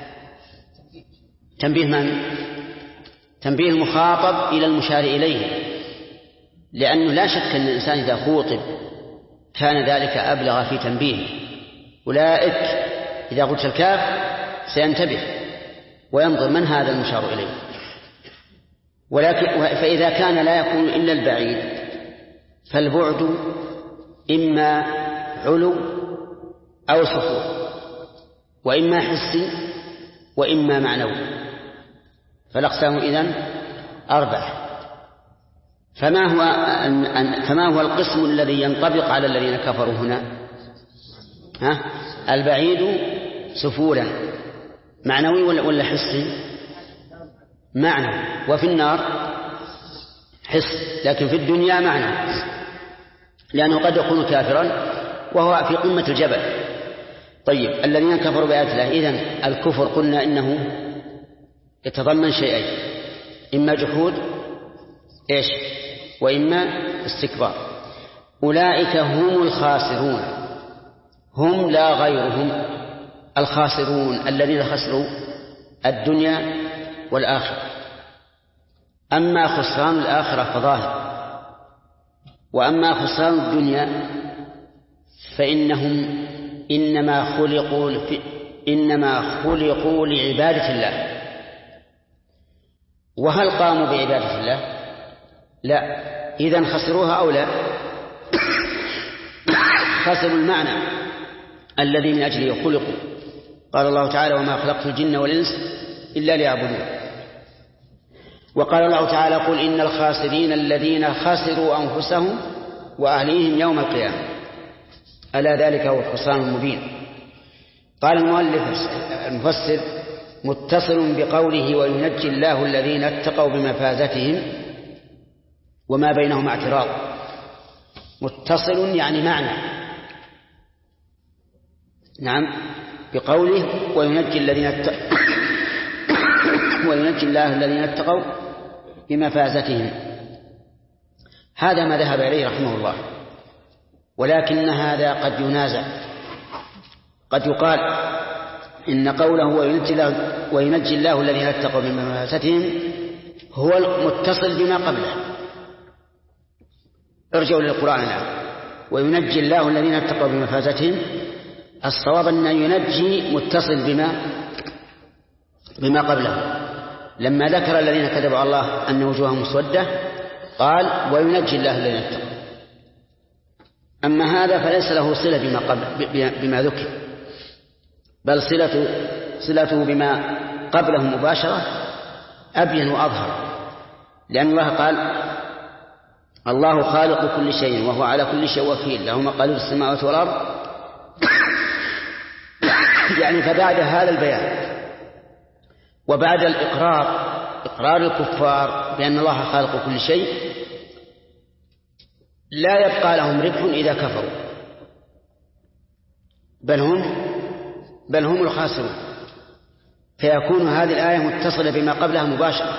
تنبيه من؟ تنبيه المخاطب إلى المشار إليه، لأنه لا شك أن الإنسان إذا خوطب كان ذلك أبلغ في تنبيه. أولئك إذا قلت الكاف سينتبه وينظر من هذا المشار إليه. ولكن فإذا كان لا يكون إلا البعيد فالبعد إما علو أو سفور، وإما حسي وإما معنوي، فالأقسام إذن أربعة. فما هو القسم الذي ينطبق على الذين كفروا هنا؟ البعيد سفولا، معنوي ولا حسي؟ معنوي. وفي النار حس، لكن في الدنيا معنى، لأنه قد يكون كافرا وهو في قمة الجبل. طيب الذين كفروا بآيات الله، إذن الكفر قلنا إنه يتضمن شيئين، إما جحود وإما استكبار. أولئك هم الخاسرون. هم لا غيرهم الخاسرون الذين خسروا الدنيا والآخرة. أما خسران الآخرة فظاهر، وأما خسران الدنيا فإنهم إنما خلقوا لعبادة الله. وهل قاموا بعبادة الله؟ لا. إذن خسروها أو لا؟ خسروا المعنى الذي من أجله خلقوا. قال الله تعالى: وما خلقت الجن والإنس إلا ليعبدون. وقال الله تعالى: قل إن الخاسرين الذين خسروا أنفسهم وأهليهم يوم القيامة ألا ذلك هو الخسران المبين. قال المفسر: متصل بقوله وينجي الله الذين اتقوا بمفازتهم وما بينهما اعتراض. متصل يعني معنى، نعم، بقوله وينجي الله الذين اتقوا بمفازتهم. هذا ما ذهب إليه رحمه الله، ولكن هذا قد ينازع. قد يقال إن قوله وينجي الله الذين اتقوا بمفازتهم هو المتصل بما قبله. ارجعوا للقرآن الآن: وينجي الله الذين اتقوا بمفازتهم. الصواب أن ينجي متصل بما قبله. لما ذكر الذين كذبوا على الله أن وجوههم مسودة قال وينجي الله الذين اتقوا. أما هذا فليس له صلة بما ذكر، بل صلته بما قبله مباشرة أبين وأظهر، لأن الله قال: الله خالق كل شيء وهو على كل شيء وكيل، له مقاليد السماوات والأرض. يعني فبعد هذا البيان وبعد إقرار الكفار بأن الله خالق كل شيء لا يبقى لهم ربح إذا كفروا، بل هم الخاسرون. فيكون هذه الآية متصلة بما قبلها مباشرة،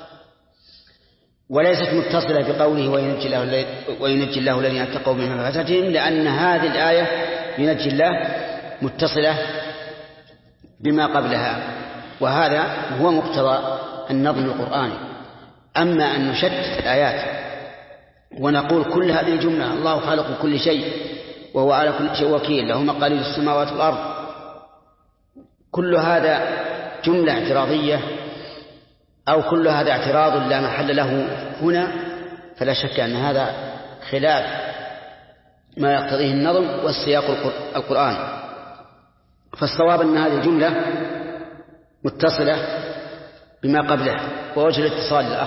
وليست متصلة بقوله وينجي الله الذين اتقوا بمفازتهم، لأن هذه الآية ينجي الله متصلة بما قبلها، وهذا هو مقتضى النظم القرآني. أما أن نشتت الآيات ونقول كل هذه الجملة الله خالق كل شيء وهو على كل شيء وكيل، له مقاليد السماوات والأرض، كل هذا جملة اعتراضية أو كل هذا اعتراض لا محل له هنا، فلا شك أن هذا خلاف ما يقتضيه النظم والسياق القرآني. فالصواب أن هذه الجملة متصلة بما قبله، ووجه الاتصال للأخ.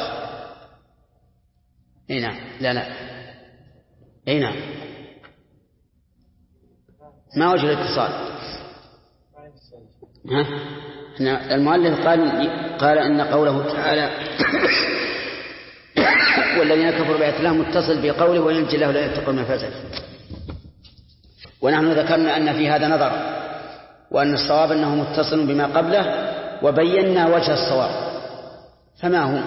أي نعم. لا أي نعم، ما وجه الاتصال؟ المؤلف قال إن قوله تعالى والذين كفروا بآيات الله متصل بقوله وينجي الله الذين اتقوا بمفازتهم. ونحن ذكرنا أن في هذا نظر، وأن الصواب أنه متصل بما قبله، وبينا وجه الصواب. فما هو؟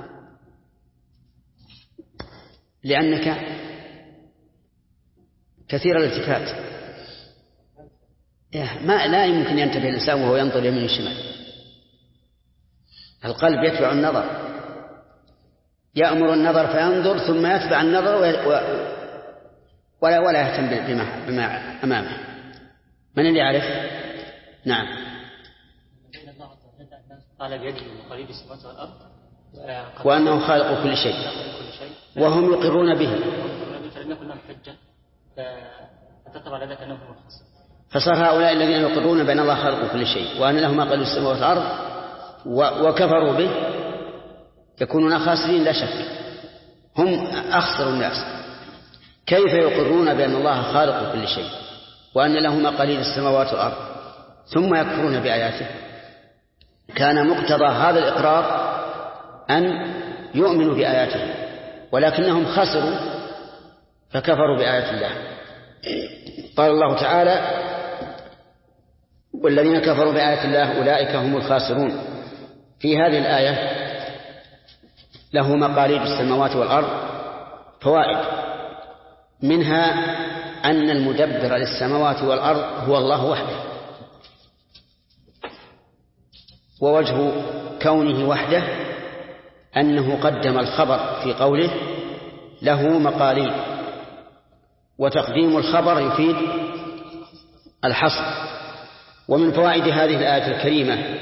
لأنك كثير الالتفات، لا يمكن ينتبه الإنسان وهو ينظر يمين الشمال. القلب يتبع النظر، يأمر النظر فينظر ثم يتبع النظر ولا يهتم بما أمامه. من اللي يعرف؟ نعم. قال بيده مقاليد السماوات والأرض وأنه خالق كل شيء وهم يقرون به، فصار هؤلاء الذين يقرون بأن الله خالق كل شيء وأن له مقاليد السماوات والأرض وكفروا به يكونون خاسرين لا شك، هم أخسر الناس. كيف يقرون بأن الله خالق كل شيء وأن له مقاليد السماوات والأرض ثم يكفرون بآياته؟ كان مقتضى هذا الإقرار أن يؤمنوا بآياته، ولكنهم خسروا فكفروا بآيات الله. قال الله تعالى والذين كفروا بآيات الله أولئك هم الخاسرون. في هذه الآية له مقاليد السماوات والأرض فوائد، منها أن المدبر للسماوات والأرض هو الله وحده، ووجه كونه وحده أنه قدم الخبر في قوله له مقاليد، وتقديم الخبر يفيد الحصر. ومن فوائد هذه الآية الكريمة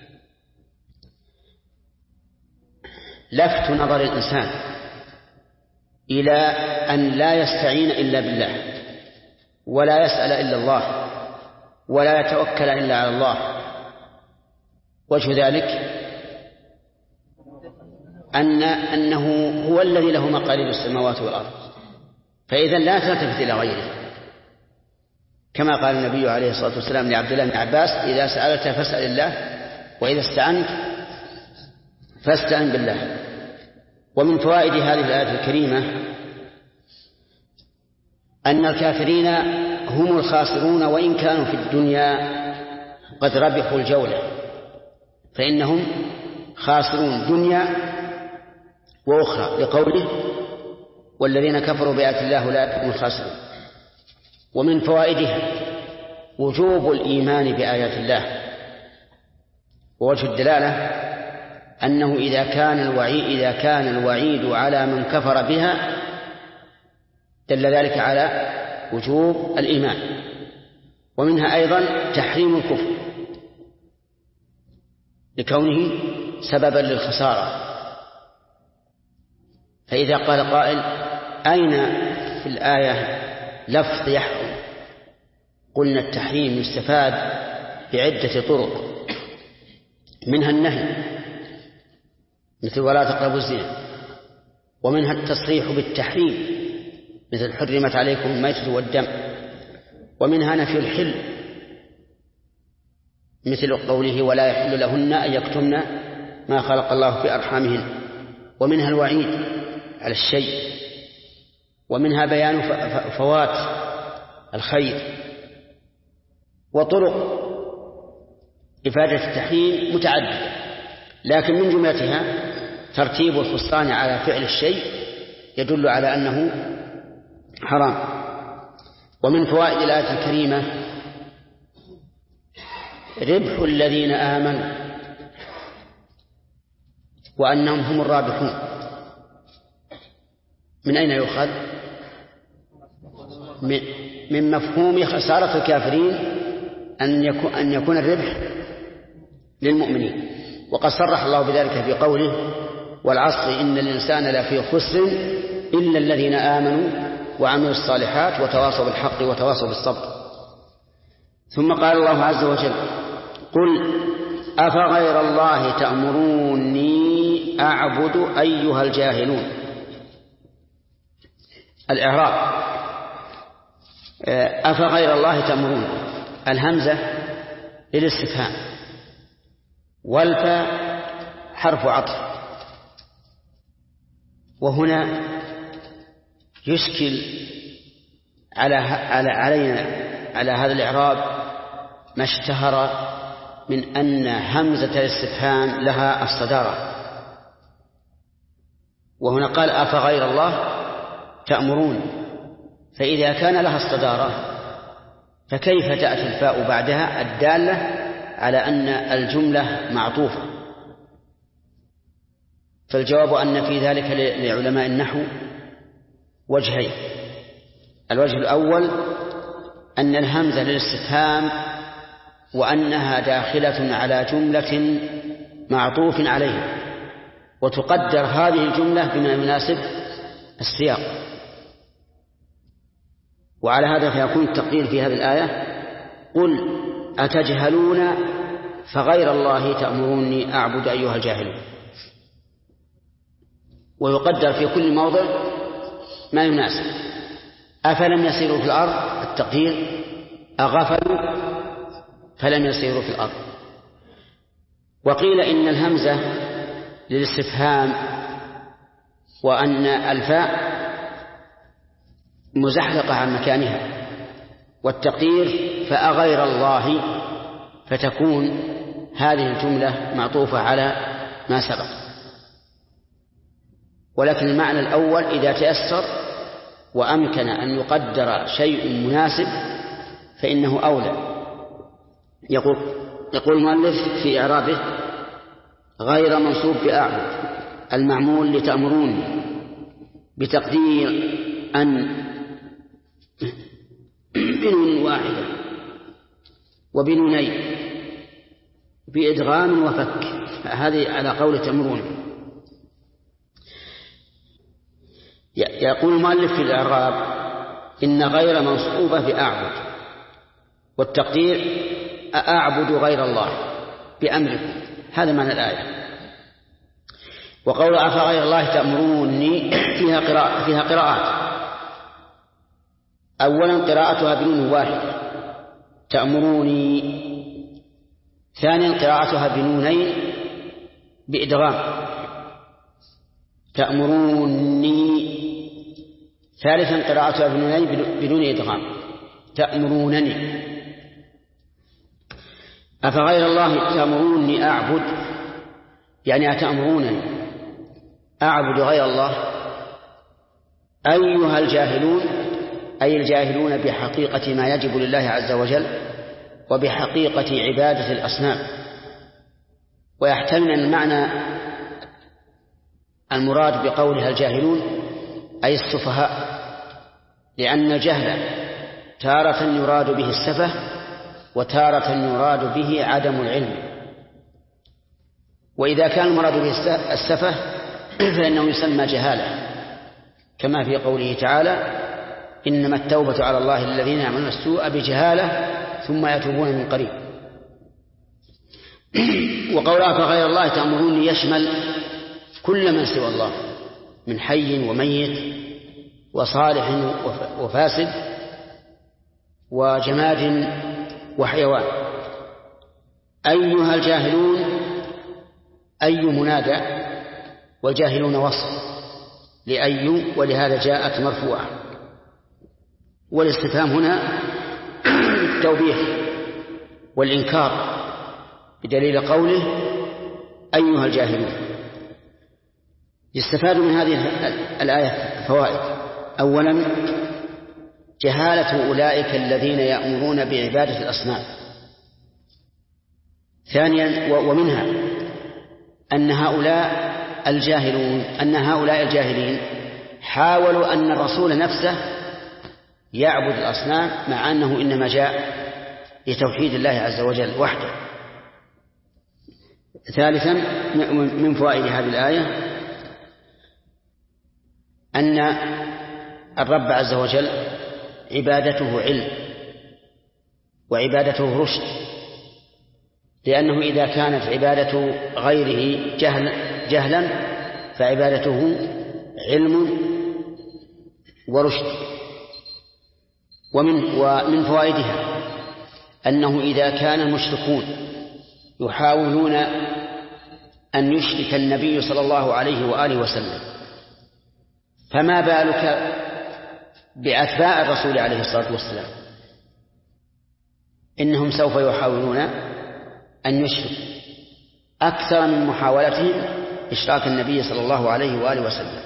لفت نظر الإنسان إلى أن لا يستعين إلا بالله، ولا يسأل إلا الله، ولا يتوكل إلا على الله. وجه ذلك أنه هو الذي له مقاليد السماوات والأرض، فإذا لا تلتفت إلى غيره، كما قال النبي عليه الصلاة والسلام لعبد الله بن عباس: إذا سألت فاسأل الله، وإذا استعنت فاستعن بالله. ومن فوائد هذه الآية الكريمة أن الكافرين هم الخاسرون، وإن كانوا في الدنيا قد ربحوا الجولة، فإنهم خاسرون دنيا وأخرى، لقوله: والذين كفروا بآيات الله أولئك هم الخاسرون. ومن فوائدها وجوب الإيمان بآيات الله. ووجه الدلالة أنه إذا كان الوعيد على من كفر بها دل ذلك على وجوب الإيمان. ومنها أيضا تحريم الكفر لكونه سببا للخسارة. فإذا قال قائل: أين في الآية لفظ يحرم؟ قلنا التحريم يستفاد بعدة طرق، منها النهي مثل ولا تقربوا الزنا، ومنها التصريح بالتحريم مثل حرمت عليكم الميتة والدم، ومنها نفي الحل مثل قوله: ولا يحل لهن أن يكتمن ما خلق الله في أرحامهن. ومنها الوعيد على الشيء، ومنها بيان فوات الخير. وطرق إفادة التحريم متعددة، لكن من جملتها ترتيب الخسران على فعل الشيء يدل على أنه حرام. ومن فوائد الآية الكريمة ربح الذين آمنوا وأنهم هم الرابحون. من أين يؤخذ؟ من مفهوم خسارة الكافرين أن يكون الربح للمؤمنين. وقد صرح الله بذلك في قوله: والعصر إن الإنسان لفي خسر إلا الذين آمنوا وعملوا الصالحات وتواصوا بالحق وتواصوا بالصبر. ثم قال الله عز وجل: قل أفغير الله تأمروني أعبد أيها الجاهلون. الإعراب: أفغير الله تأمرون، الهمزة للاستفهام، والفاء حرف عطف. وهنا يشكل علينا على هذا الإعراب ما اشتهر من أن همزة الاستفهام لها الصدارة. وهنا قال: أفغير الله تأمرون، فإذا كان لها الصدارة فكيف تأتي الفاء بعدها الدالة على أن الجملة معطوفة؟ فالجواب أن في ذلك لعلماء النحو وجهين: الوجه الأول أن الهمزة للاستفهام وأنها داخلة على جملة معطوف عليها، وتقدر هذه الجملة بما يناسب السياق. وعلى هذا فيكون التقدير في هذه الآية: قل أتجهلون فغير الله تأمروني أعبد أيها الجاهلون. ويقدر في كل موضع ما يناسب. أفلم يسيروا في الأرض، التقدير أغفلوا فلم يسيروا في الأرض. وقيل إن الهمزة للاستفهام وأن الفاء مزحلقة عن مكانها، والتقدير فأغير الله، فتكون هذه الجملة معطوفة على ما سبق. ولكن المعنى الأول إذا تيسر وأمكن أن يقدر شيء مناسب فإنه أولى. يقول المؤلف في إعرابه: غير منصوب بأعبد المعمول لتأمروني بتقدير أن بنون واحدة وبنونين بإدغام وفك، هذه على قول تأمرون. يقول المؤلف في الإعراب: إن غير منصوبة بأعبد، والتقدير أعبد غير الله بأمركم، هذا معنى الآية. وقول أفغير الله تأمروني فيها قراءات. أولا قراءتها بنون واحد تأمروني، ثانيا قراءتها بنونين بإدغام تأمروني، ثالثا قراءتها بنونين بدون إدغام تأمرونني. أفغير الله تأمروني أعبد، يعني أتأمرونني أعبد غير الله أيها الجاهلون، أي الجاهلون بحقيقة ما يجب لله عز وجل وبحقيقة عبادة الأصنام. ويحتمل أن المعنى المراد بقولها الجاهلون أي السفهاء، لأن الجهل تارة يراد به السفه وتارة يراد به عدم العلم. وإذا كان المراد به السفه فإنه يسمى جهالة، كما في قوله تعالى: إنما التوبة على الله للذين يعملون السوء بجهالة ثم يتوبون من قريب. وقول أفغير الله تأمروني يشمل كل من سوى الله من حي وميت وصالح وفاسد وجماد وحيوان. أيها الجاهلون أي منادى، والجاهلون وصف لأي، ولهذا جاءت مرفوعة. والاستفهام هنا التوبيخ والإنكار بدليل قوله أيها الجاهلون. يستفاد من هذه الآية فوائد: أولا جهالة أولئك الذين يأمرون بعبادة الأصنام. ثانيا ومنها أن هؤلاء الجاهلين حاولوا أن الرسول نفسه يعبد الأصنام مع أنه إنما جاء لتوحيد الله عز وجل وحده. ثالثا من فوائد هذه الآية أن الرب عز وجل عبادته علم وعبادته رشد، لأنه إذا كانت عبادة غيره جهلا فعبادته علم ورشد. ومن فوائدها أنه إذا كان المشركون يحاولون أن يشرك النبي صلى الله عليه وآله وسلم، فما بالك بأتباع الرسول عليه الصلاة والسلام؟ إنهم سوف يحاولون أن يشركوا أكثر من محاولتهم إشراك النبي صلى الله عليه وآله وسلم.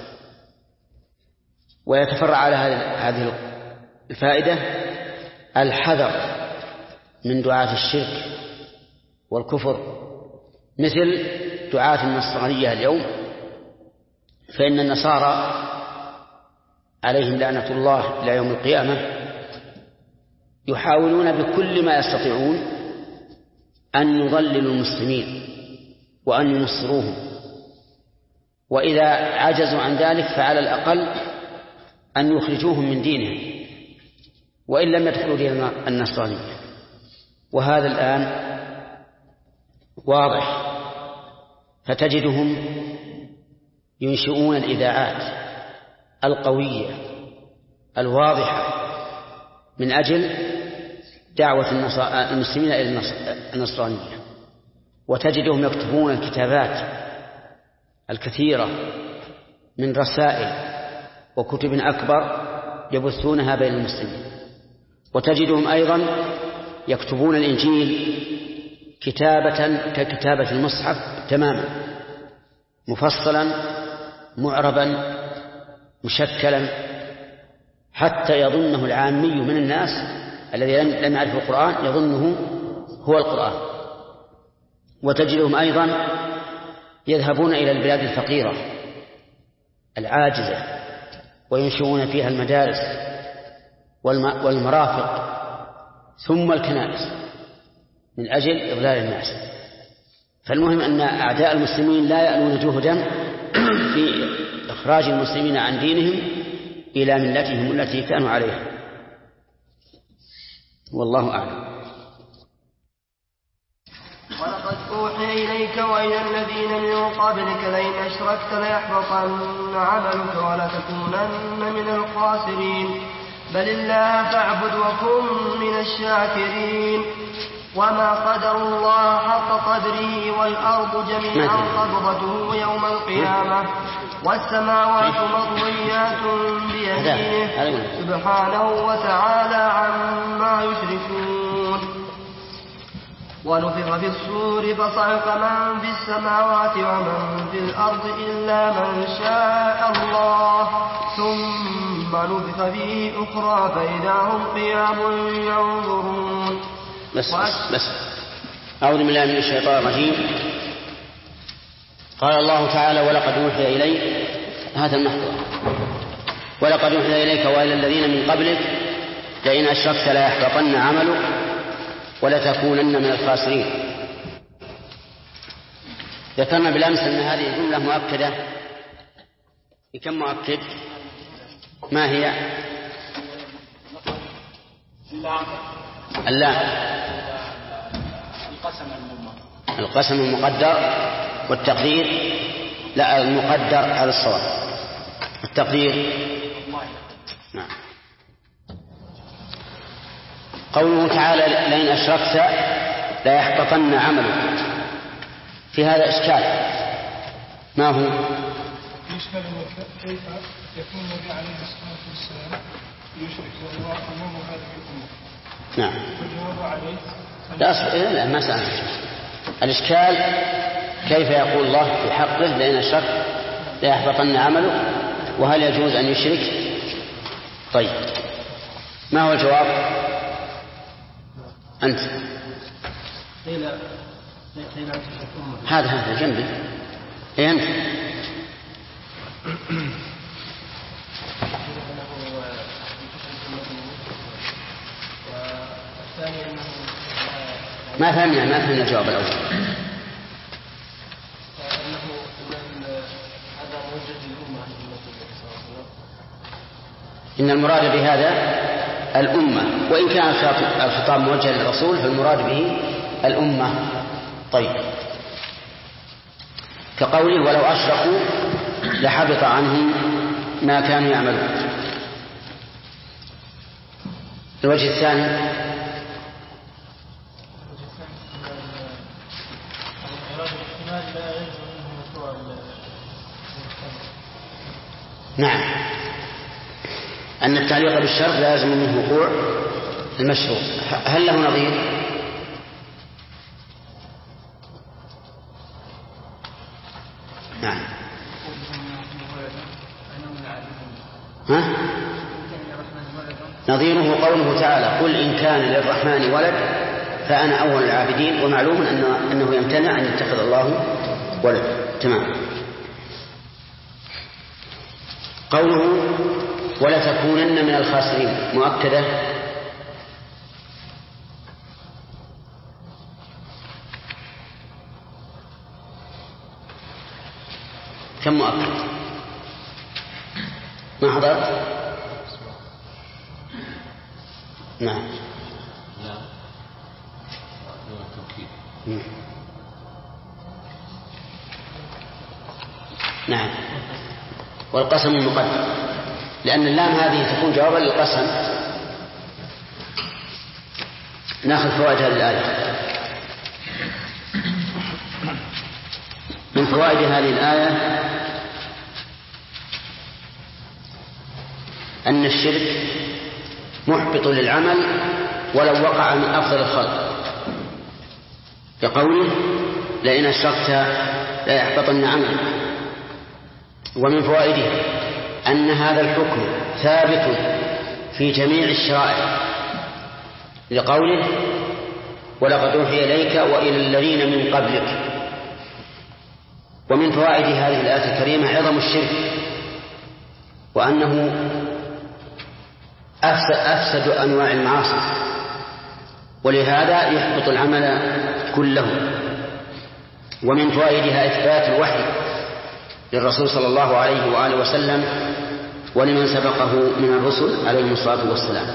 ويتفرع على هذه الفائدة الحذر من دعاة الشرك والكفر، مثل دعاة النصرانية اليوم، فإن النصارى عليهم لعنة الله إلى يوم القيامة يحاولون بكل ما يستطيعون أن يضللوا المسلمين وأن ينصروهم، وإذا عجزوا عن ذلك فعلى الأقل أن يخرجوهم من دينهم وإن لم يدخلوا دين النصرانية. وهذا الآن واضح، فتجدهم ينشئون الإذاعات القوية الواضحة من أجل دعوة المسلمين إلى النصرانية، وتجدهم يكتبون الكتابات الكثيرة من رسائل وكتب أكبر يبثونها بين المسلمين، وتجدهم أيضا يكتبون الإنجيل كتابة ككتابة المصحف تماما، مفصلا معربا مشكلا، حتى يظنه العامي من الناس الذي لم يعرف القرآن يظنه هو القرآن. وتجدهم أيضا يذهبون إلى البلاد الفقيرة العاجزة وينشئون فيها المدارس والمرافق ثم الكنائس من أجل إضلال الناس. فالمهم أن أعداء المسلمين لا يألون جهدا في إخراج المسلمين عن دينهم إلى ملتهم التي كانوا عليها، والله أعلم. ولقد أوحي إليك وإلى الذين من قبلك لئن أشركت ليحبطن عملك ولتكونن من الخاسرين بل الله فاعبد وكن من الشاكرين. وما قدر الله حق قدره والأرض جميعا قبضته يوم القيامة والسماوات مطويات بيمينه سبحانه وتعالى عما يشركون. ونفخ في الصور فصعق من في السماوات ومن في الأرض إلا من شاء الله ثم نفخ فيه أخرى فإذا هم قيام ينظرون. بس أعوذ بالله من الشيطان الرجيم. قال الله تعالى ولقد أوحي إليك، هذا المحضر، ولقد أوحي إليك وإلى الذين من قبلك لئن أشركت ليحبطن عملك ولتكونن من الخاسرين. ذكرنا بالأمس أن هذه الجملة مؤكدة بكم مؤكد؟ ما هي؟ اللام، القسم المقدر، والتقدير لا المقدر على الصواب، التقدير نعم. قوله تعالى لئن أشركت لا يحبطن عملك، في هذا إشكال. ما هو؟ إشكال كيف يكون النبي عليه الصلاة والسلام يشرك وهو أمام هذه الأمة؟ نعم. الجواب عليه لا ما سأل. الإشكال كيف يقول الله في حقه لئن أشركت لا يحبطن عملك، وهل يجوز أن يشرك؟ طيب ما هو الجواب؟ أنت هذا جنبي. إيه أنت؟ ما فهمنا الجواب الأول. إن المراد بهذا الأمة، وإن كان الخطاب موجه للرسول فالمراد به الأمة. طيب كقوله ولو أشركوا لحبط عنهم ما كانوا يعملون. الوجه الثاني نعم، أن التعليق بالشرط لازم منه وقوع المشروع. هل له نظير؟ نعم. ها؟ نظيره قوله تعالى قل إن كان للرحمن ولد فأنا أول العابدين، ومعلوم أنه يمتنع أن يتخذ الله ولد. تمام. قوله ولتكونن من الخاسرين مؤكدة. كم مؤكد؟ ما حضرت؟ نعم. نعم. والقسم المقدر، لأن اللام هذه تكون جوابا للقسم. نأخذ فوائد هذه الآية. من فوائد هذه الآية أن الشرك محبط للعمل ولو وقع من أفضل الخلق، كقوله لئن أشركت لا يحبطن عملك. ومن فوائده أن هذا الحكم ثابت في جميع الشرائع، لقوله ولقد أوحي إليك وإلى الذين من قبلك. ومن فوائد هذه الآية الكريمة عظم الشرك، وأنه أفسد أنواع المعاصي، ولهذا يحبط العمل كله. ومن فوائدها إثبات الوحي للرسول صلى الله عليه وآله وسلم ولمن سبقه من الرسل عليهم الصلاة والسلام.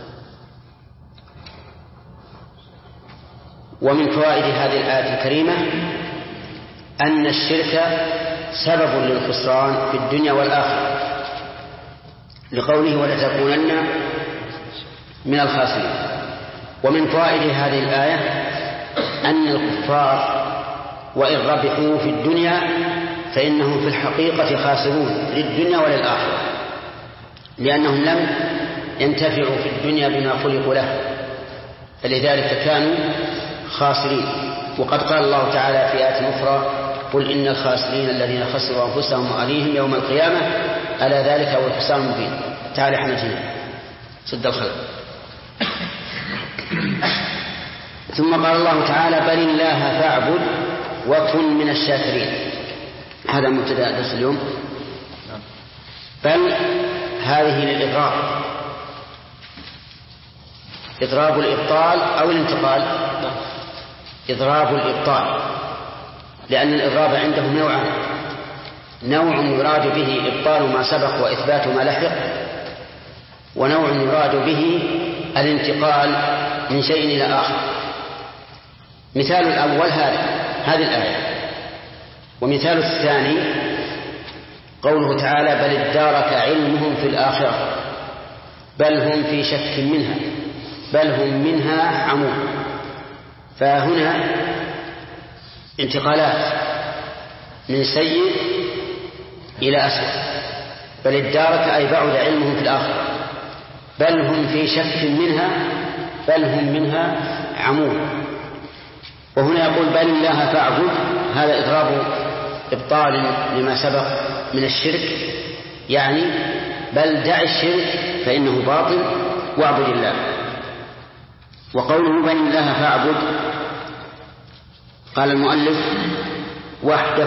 ومن فوائد هذه الآية الكريمة أن الشرك سبب للخسران في الدنيا والآخرة، لقوله ولتكونن من الخاسرين. ومن فوائد هذه الآية أن الكفار وإن ربحوا في الدنيا فإنهم في الحقيقة خاسرون للدنيا وللآخرة، لأنهم لم ينتفعوا في الدنيا بما خلقوا له، فلذلك كانوا خاسرين. وقد قال الله تعالى في آية أخرى قل إن الخاسرين الذين خسروا أنفسهم وأهليهم يوم القيامة ألا ذلك هو الخسران المبين. تعالى حمدنا سد الخلق. ثم قال الله تعالى بل الله فاعبد وكن من الشاكرين. هذا مبتدأ درس اليوم. بل هذه للإضراب، إضراب الإبطال أو الانتقال، إضراب الإبطال، لأن الإضراب عندهم نوعان: نوع يراد به إبطال ما سبق وإثبات ما لحق، ونوع يراد به الانتقال من شيء إلى آخر. مثال الأول هذه الآية، ومثال الثاني قوله تعالى بل ادارك علمهم في الآخرة بل هم في شك منها بل هم منها عمون. فهنا انتقالات من سيء إلى أسوأ. بل ادارك أي بعد علمهم في الآخرة، بل هم في شك منها بل هم منها عمون. وهنا يقول بل الله فاعبد، هذا إضراب إبطال لما سبق من الشرك، يعني بل دع الشرك فإنه باطل واعبد الله. وقوله بل الله فاعبد قال المؤلف وحده.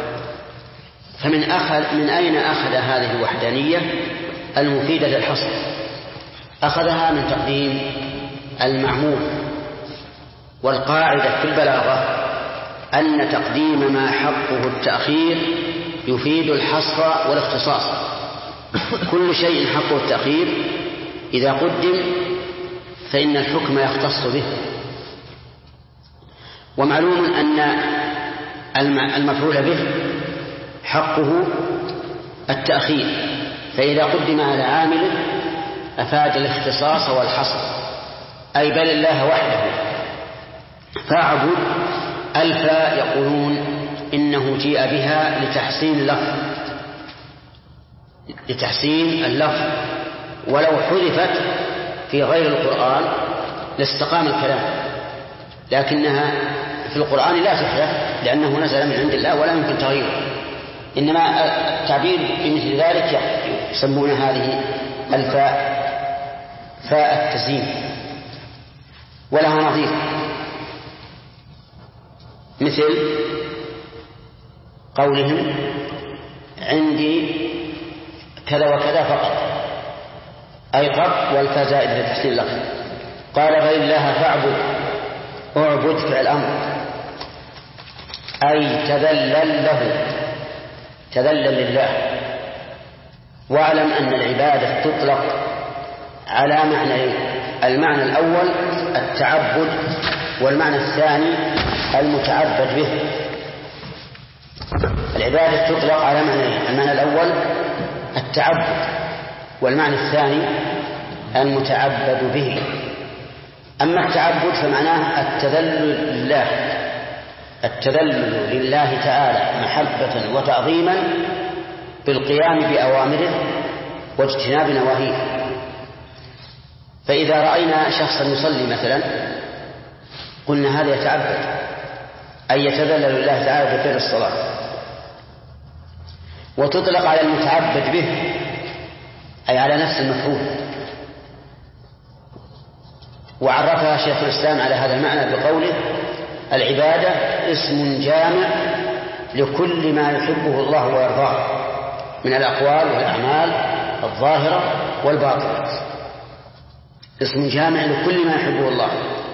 من أين أخذ هذه الوحدانية المفيدة للحصر؟ أخذها من تقديم المعمول. والقاعدة في البلاغة أن تقديم ما حقه التأخير يفيد الحصر والاختصاص. كل شيء حقه التأخير إذا قدم فإن الحكم يختص به. ومعلوم أن المفعول به حقه التأخير، فإذا قدم على عامله أفاد الاختصاص والحصر. أي بل الله وحده فاعبد. الفاء يقولون إنه جيء بها لتحسين اللفظ، ولو حذفت في غير القرآن لاستقام الكلام، لكنها في القرآن لا تحذف لأنه نزل من عند الله ولا يمكن تغييره. إنما التعبير بمثل ذلك يسمون هذه الفاء فاء التزيين، ولها نظير مثل قولهم عندي كذا وكذا فقط، أي قط والفاء زائدة لتحسين اللفظ. قال بل الله فاعبد، اعبد فعل أمر، أي تذلل له، تذلل لله. واعلم أن العبادة تطلق على معنيين: المعنى الأول التعبد، والمعنى الثاني المتعبد به. العبادة تطلق على معنيين: المعنى الأول التعبد، والمعنى الثاني المتعبد به. أما التعبد فمعناه التذلل لله، التذلل لله تعالى محبة وتعظيما بالقيام بأوامره واجتناب نواهيه. فإذا رأينا شخصا يصلي مثلا قلنا هذا يتعبد، أي يتذلل لله تعالى بفعل الصلاة. وتطلق على المتعبد به أي على نفس المفعول، وعرفها شيخ الإسلام على هذا المعنى بقوله: العبادة اسم جامع لكل ما يحبه الله ويرضاه من الأقوال والأعمال الظاهرة والباطنة. اسم جامع لكل ما يحبه الله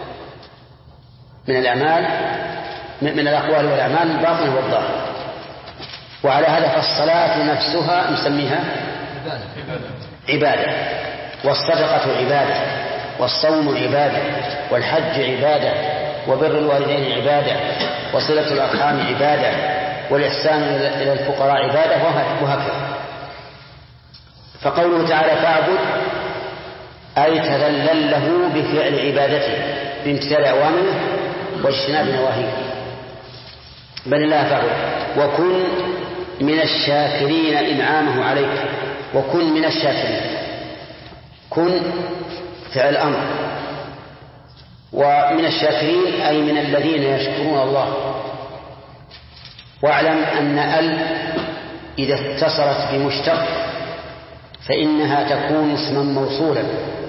من الأعمال، من الأقوال والأعمال الباطنة والظاهرة. وعلى هذا فالصلاة نفسها نسميها عبادة، والصدقة عبادة، والصوم عبادة، والحج عبادة، وبر الوالدين عبادة، وصلة الأرحام عبادة، والإحسان إلى الفقراء عبادة، وهكذا. فقوله تعالى: فاعبد أي تذلل له بفعل عبادته بامتثال أوامره واجتناب نواهيه. بل الله فاعبد وكن من الشاكرين إنعامه عليك. وكن من الشاكرين، كن فعل أمر، ومن الشاكرين أي من الذين يشكرون الله. واعلم أن إذا اتصلت بمشتق فإنها تكون اسما موصولا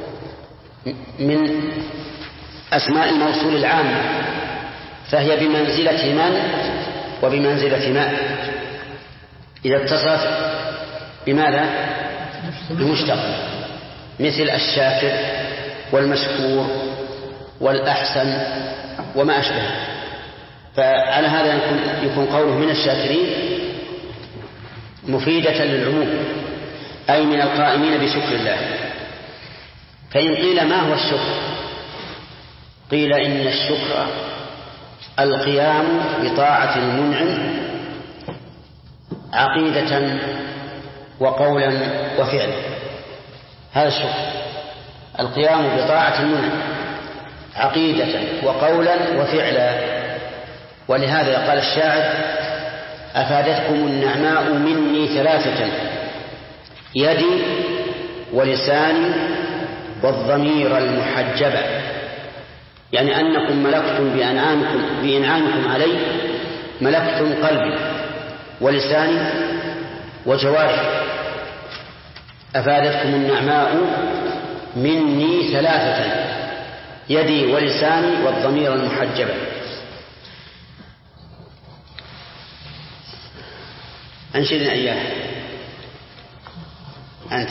من أسماء الموصول العام، فهي بمنزلة من وبمنزلة ما إذا اتصلت بماذا؟ بمشتق، مثل الشاكر والمشكور والأحسن وما أشبه. فعلى هذا يكون قوله من الشاكرين مفيدة للعموم، أي من القائمين بشكر الله. فإن قيل ما هو الشكر؟ قيل إن الشكر القيام بطاعة المنعم عقيدة وقولا وفعلا. هذا الشكر، القيام بطاعة المنعم عقيدة وقولا وفعلا. ولهذا قال الشاعر: أفادتكم النعماء مني ثلاثة: يدي ولساني والضمير المحجبة. يعني أنكم ملكتم بإنعامكم علي، ملكتم قلبي ولساني وجوارحي. أفادتكم النعماء مني ثلاثة: يدي ولساني والضمير المحجبة. أنشدنا إياه أنت.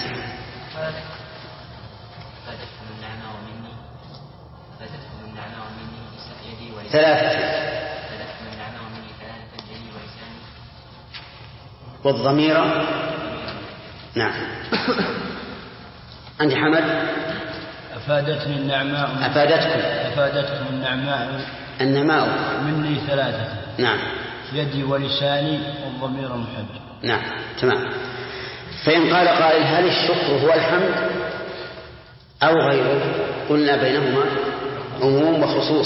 أفادتكم النعماء مني يدي ولساني. ثلاثة. أفادتكم النعماء مني ثلاثة: يدي ولساني والضمير. نعم. أنت حمد. أفادتني النعماء. أفادتكم النعماء مني ثلاثة. نعم. يدي ولساني والضمير محجب. نعم، تمام. فإن قال قائل: هل الشكر هو الحمد أو غيره؟ قلنا بينهما عموم وخصوص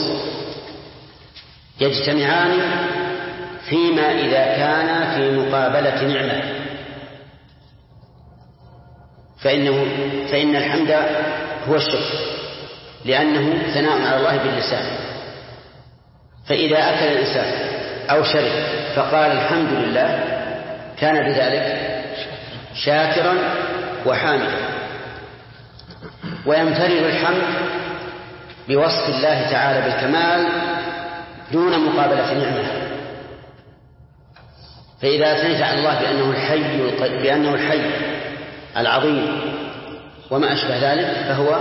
يجتمعان فيما إذا كان في مقابلة نعمة، فإن الحمد هو الشكر لأنه ثناء على الله باللسان. فإذا أكل الإنسان أو شرب فقال الحمد لله كان بذلك شاكرا وحامدا. ويمتلئ الحمد بوصف الله تعالى بالكمال دون مقابلة نعمة. فإذا أثنيت على الله بأنه الحي العظيم وما أشبه ذلك فهو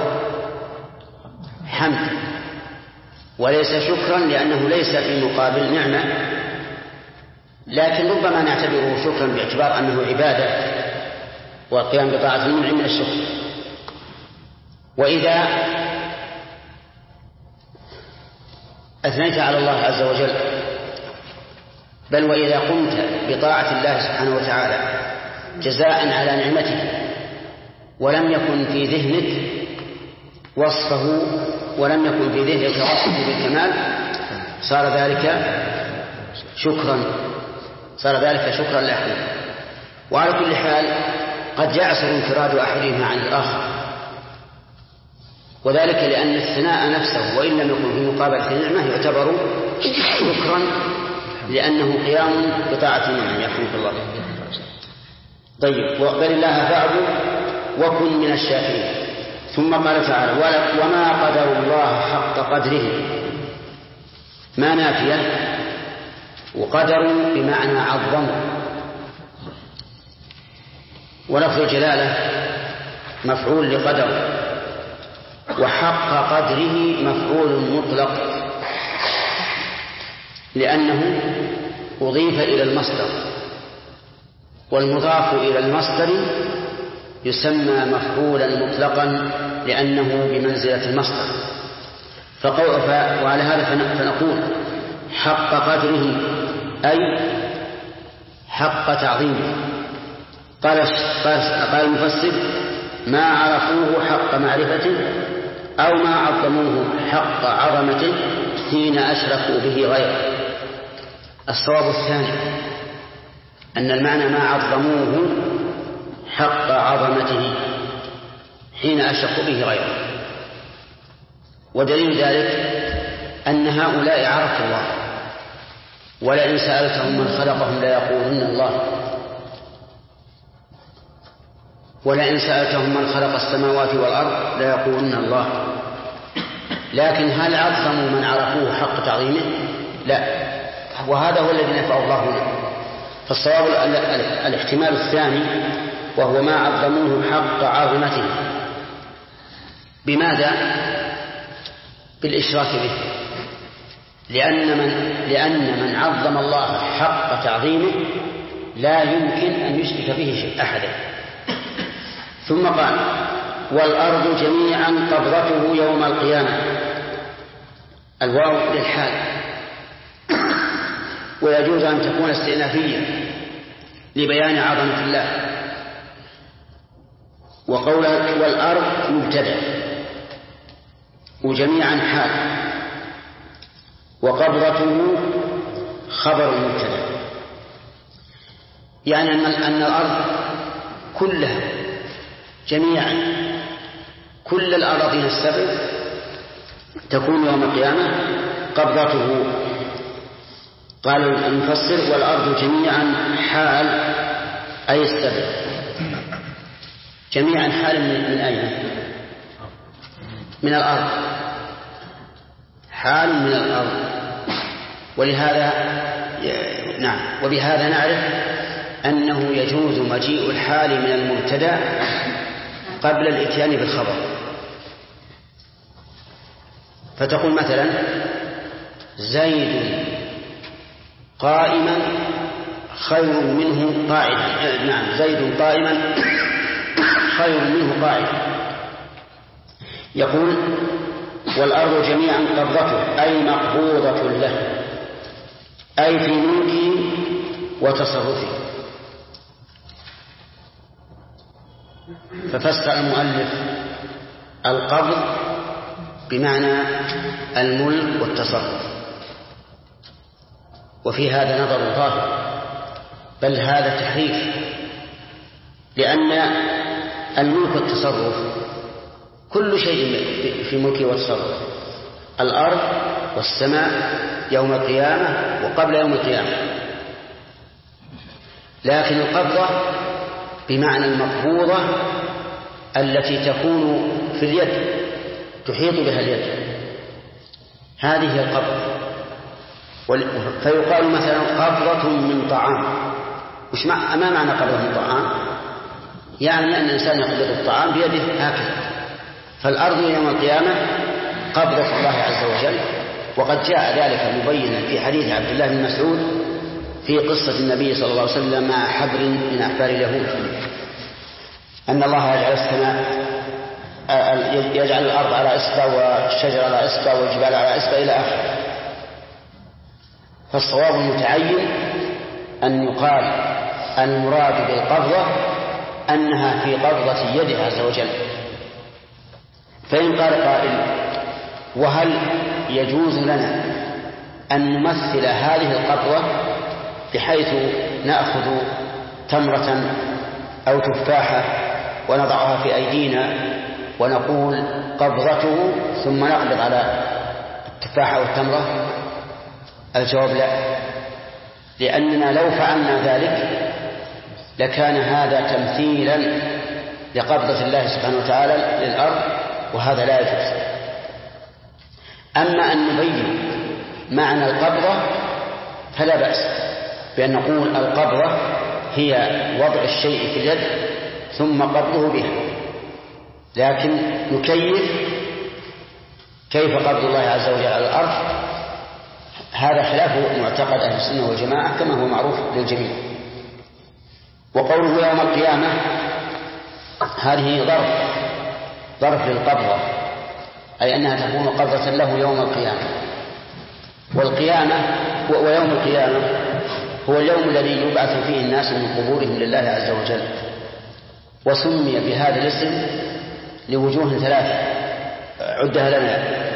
حمد وليس شكرا، لأنه ليس في مقابل نعمة، لكن ربما نعتبره شكرا باعتبار أنه عبادة والقيام بطاعة المنعم من الشكر. وإذا أثنيت على الله عز وجل، بل وإذا قمت بطاعة الله سبحانه وتعالى جزاء على نعمته ولم يكن في ذهنك وصفه ولم يكن في ذهنك وصفه بالكمال صار ذلك شكرا له. وعلى كل حال قد يعسر انفراد أحدهما عن الآخر، وذلك لأن الثناء نفسه وإن لم يكن في مقابلة النعمة يعتبر شكرا لأنه قيام بطاعة النعمة. يرحمك الله. طيب، وقبل الله فاعبد وكن من الشاكرين. ثم قال تعالى وما قدر الله حق قدره، ما نافية، وقدروا بمعنى عظموا. ولفظ الجلالة مفعول لقدر، وحق قدره مفعول مطلق لأنه أضيف إلى المصدر، والمضاف إلى المصدر يسمى مفعولا مطلقا لأنه بمنزلة المصدر. وعلى هذا فنقول حق قدره أي حق تعظيمه. قال المفسر ما عرفوه حق معرفته أو ما عظموه حق عظمته حين أشركوا به غيره. الصواب الثاني أن المعنى ما عظموه حق عظمته حين أشركوا به غيره. ودليل ذلك أن هؤلاء عرفوا الله، ولئن سألتهم من خلقهم ليقولن الله، ولئن سألتهم من خلق السماوات والأرض ليقولن الله. لكن هل عظموا من عرفوه حق تعظيمه؟ لا، وهذا هو الذي نفعه الله هنا. فالصواب الاحتمال الثاني وهو ما عظموه حق عظمته. بماذا؟ بالإشراك به، لأن من عظم الله حق تعظيمه لا يمكن أن يشرك به أحدا. ثم قال والأرض جميعا قبضته يوم القيامة. الواو للحال، ويجوز أن تكون استئنافية لبيان عظمة الله. وقوله والأرض مبتدأ وجميعا حال، وقبضته خبر مبتدأ، يعني أن الأرض كلها جميعا كل الأراضين السبع تكون يوم القيامة قبضته. قال المفسر والأرض جميعا حال أي السبع. جميعا حال من أين؟ من الأرض، حال من الأرض. ولهذا وبهذا نعرف أنه يجوز مجيء الحال من المبتدأ قبل الإتيان بالخبر. فتقول مثلا زيد قائما خير منه قاعدا. زيد قائما خير منه قاعدا. يقول والأرض جميعا قبضته أي مقبوضة له، أي في ملكه وتصرفه. ففسر المؤلف القبض بمعنى الملك والتصرف، وفي هذا نظر ظاهر، بل هذا تحريف، لأن الملك والتصرف كل شيء في ملكه وتصرف، الأرض والسماء يوم القيامة وقبل يوم القيامة. لكن القبضة بمعنى المقبوضة التي تكون في اليد تحيط بها اليد، هذه هي القبضة. فيقال مثلا قبضة من طعام. ما معنى قبضة من طعام؟ يعني أن الإنسان يقبض الطعام بيده هكذا. فالأرض يوم القيامة قبضة الله عز وجل، وقد جاء ذلك مبينا في حديث عبد الله بن مسعود في قصة النبي صلى الله عليه وسلم مع حبر من أحبار اليهود، أن الله يجعل الأرض على إصبع والشجر على إصبع والجبال على إصبع إلى آخره. فالصواب المتعين أن يقال المراد بالقبضة أنها في قبضة يده عز وجل. فإن قال قائل وهل يجوز لنا أن نمثل هذه القبضة بحيث نأخذ تمرة أو تفاحة ونضعها في أيدينا ونقول قبضته ثم نقبض على التفاحة والتمرة؟ الجواب لا، لأننا لو فعلنا ذلك لكان هذا تمثيلا لقبضة الله سبحانه وتعالى للأرض وهذا لا يجوز. أما أن نبين معنى القبضة فلا بأس بأن نقول القبضة هي وضع الشيء في اليد ثم قبضه بها، لكن كيف قبض الله عز وجل على الأرض هذا خلاف معتقد أهل السنة والجماعة كما هو معروف للجميع. وقوله يوم القيامة هذه ظرف للقبضة، أي أنها تكون قبضة له يوم القيامة. ويوم القيامة هو اليوم الذي يبعث فيه الناس من قبورهم لله عز وجل، وسمي بهذا الاسم لوجوه ثلاثة عدها لنا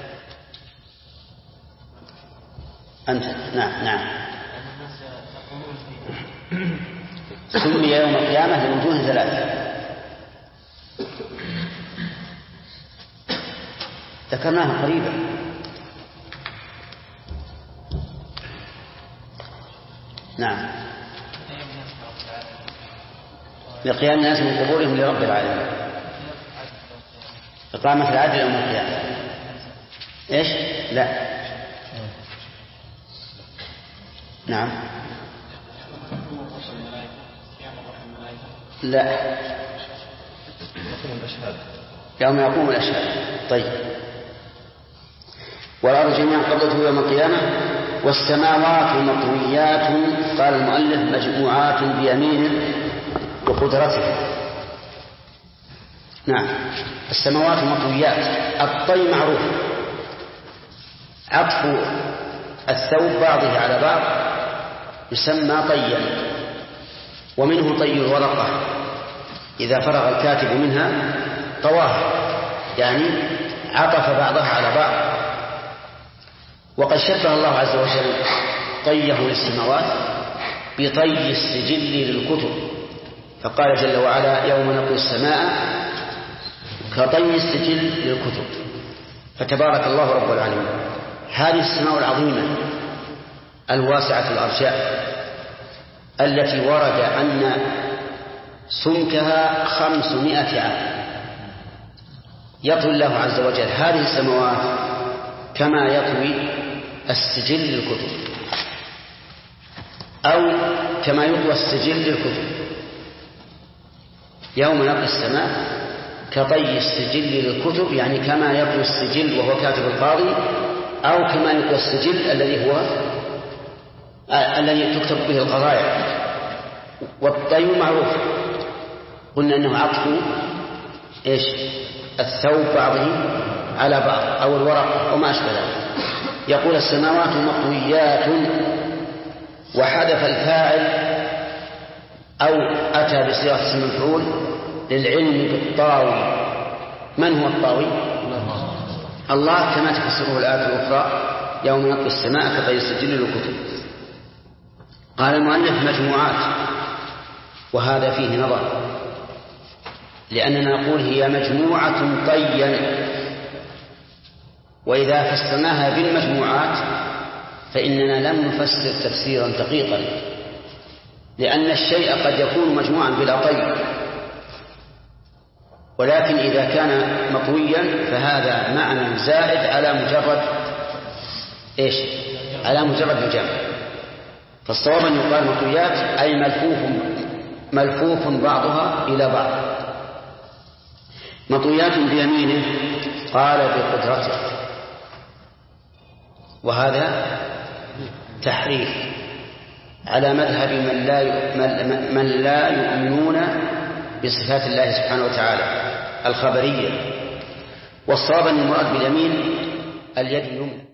أنت. نعم سمي يوم القيامة لوجوه ثلاثة ذكرناها قريبا. نعم لقيام الناس من قبورهم لرب العالمين، إقامة العدل يوم القيامة. إيش؟ لا نعم لا يوم يقوم الأشهاد. طيب والأرض جميعا قبضته يوم القيامة والسماوات مطويات. قال المؤلف مجموعات بيمينه وقدرته. نعم السماوات مطويات. الطي معروف عطف الثوب بعضه على بعض يسمى طيا، ومنه طي الورقة إذا فرغ الكاتب منها طواها، يعني عطف بعضها على بعض. وقد شبه الله عز وجل طيه للسماوات بطي السجل للكتب، فقال جل وعلا يوم نطوي السماء كطي السجل للكتب. فتبارك الله رب العالمين. هذه السماء العظيمة الواسعة الأرجاء التي ورد أن سمكها 500 عام يطوي الله عز وجل هذه السماوات كما يطوي السجل للكتب، أو كما يطوى السجل للكتب. يوم نطوي السماء كطي السجل للكتب، يعني كما يطوي السجل وهو كاتب القاضي، أو كما يطوى السجل الذي تكتب به القضايا. والطي معروف قلنا أنه عطف إيش الثوب بعضه على بعض أو الورق وما أشبه ذلك. يقول السماوات مطويات، وحذف الفاعل أو أتى بصيغة اسم المفعول للعلم بالطاوي. من هو الطاوي؟ الله كما تفسره الآية الأخرى يوم نطوي السماء كطي السجل للكتب. قال المؤلف مجموعات، وهذا فيه نظر، لأننا نقول هي مجموعة طيا، وإذا فسرناها بالمجموعات فإننا لم نفسر تفسيرا دقيقا، لأن الشيء قد يكون مجموعا بلا طي، ولكن إذا كان مطويا فهذا معنى زائد على مجرد الجمع. فالصواب أن يقال مطويات أي ملفوف بعضها إلى بعض. مطويات بيمينه قال بقدرته، وهذا تحريف على مذهب من لا يؤمنون بصفات الله سبحانه وتعالى الخبرية. والصواب أن المراد باليمين اليد اليمنى.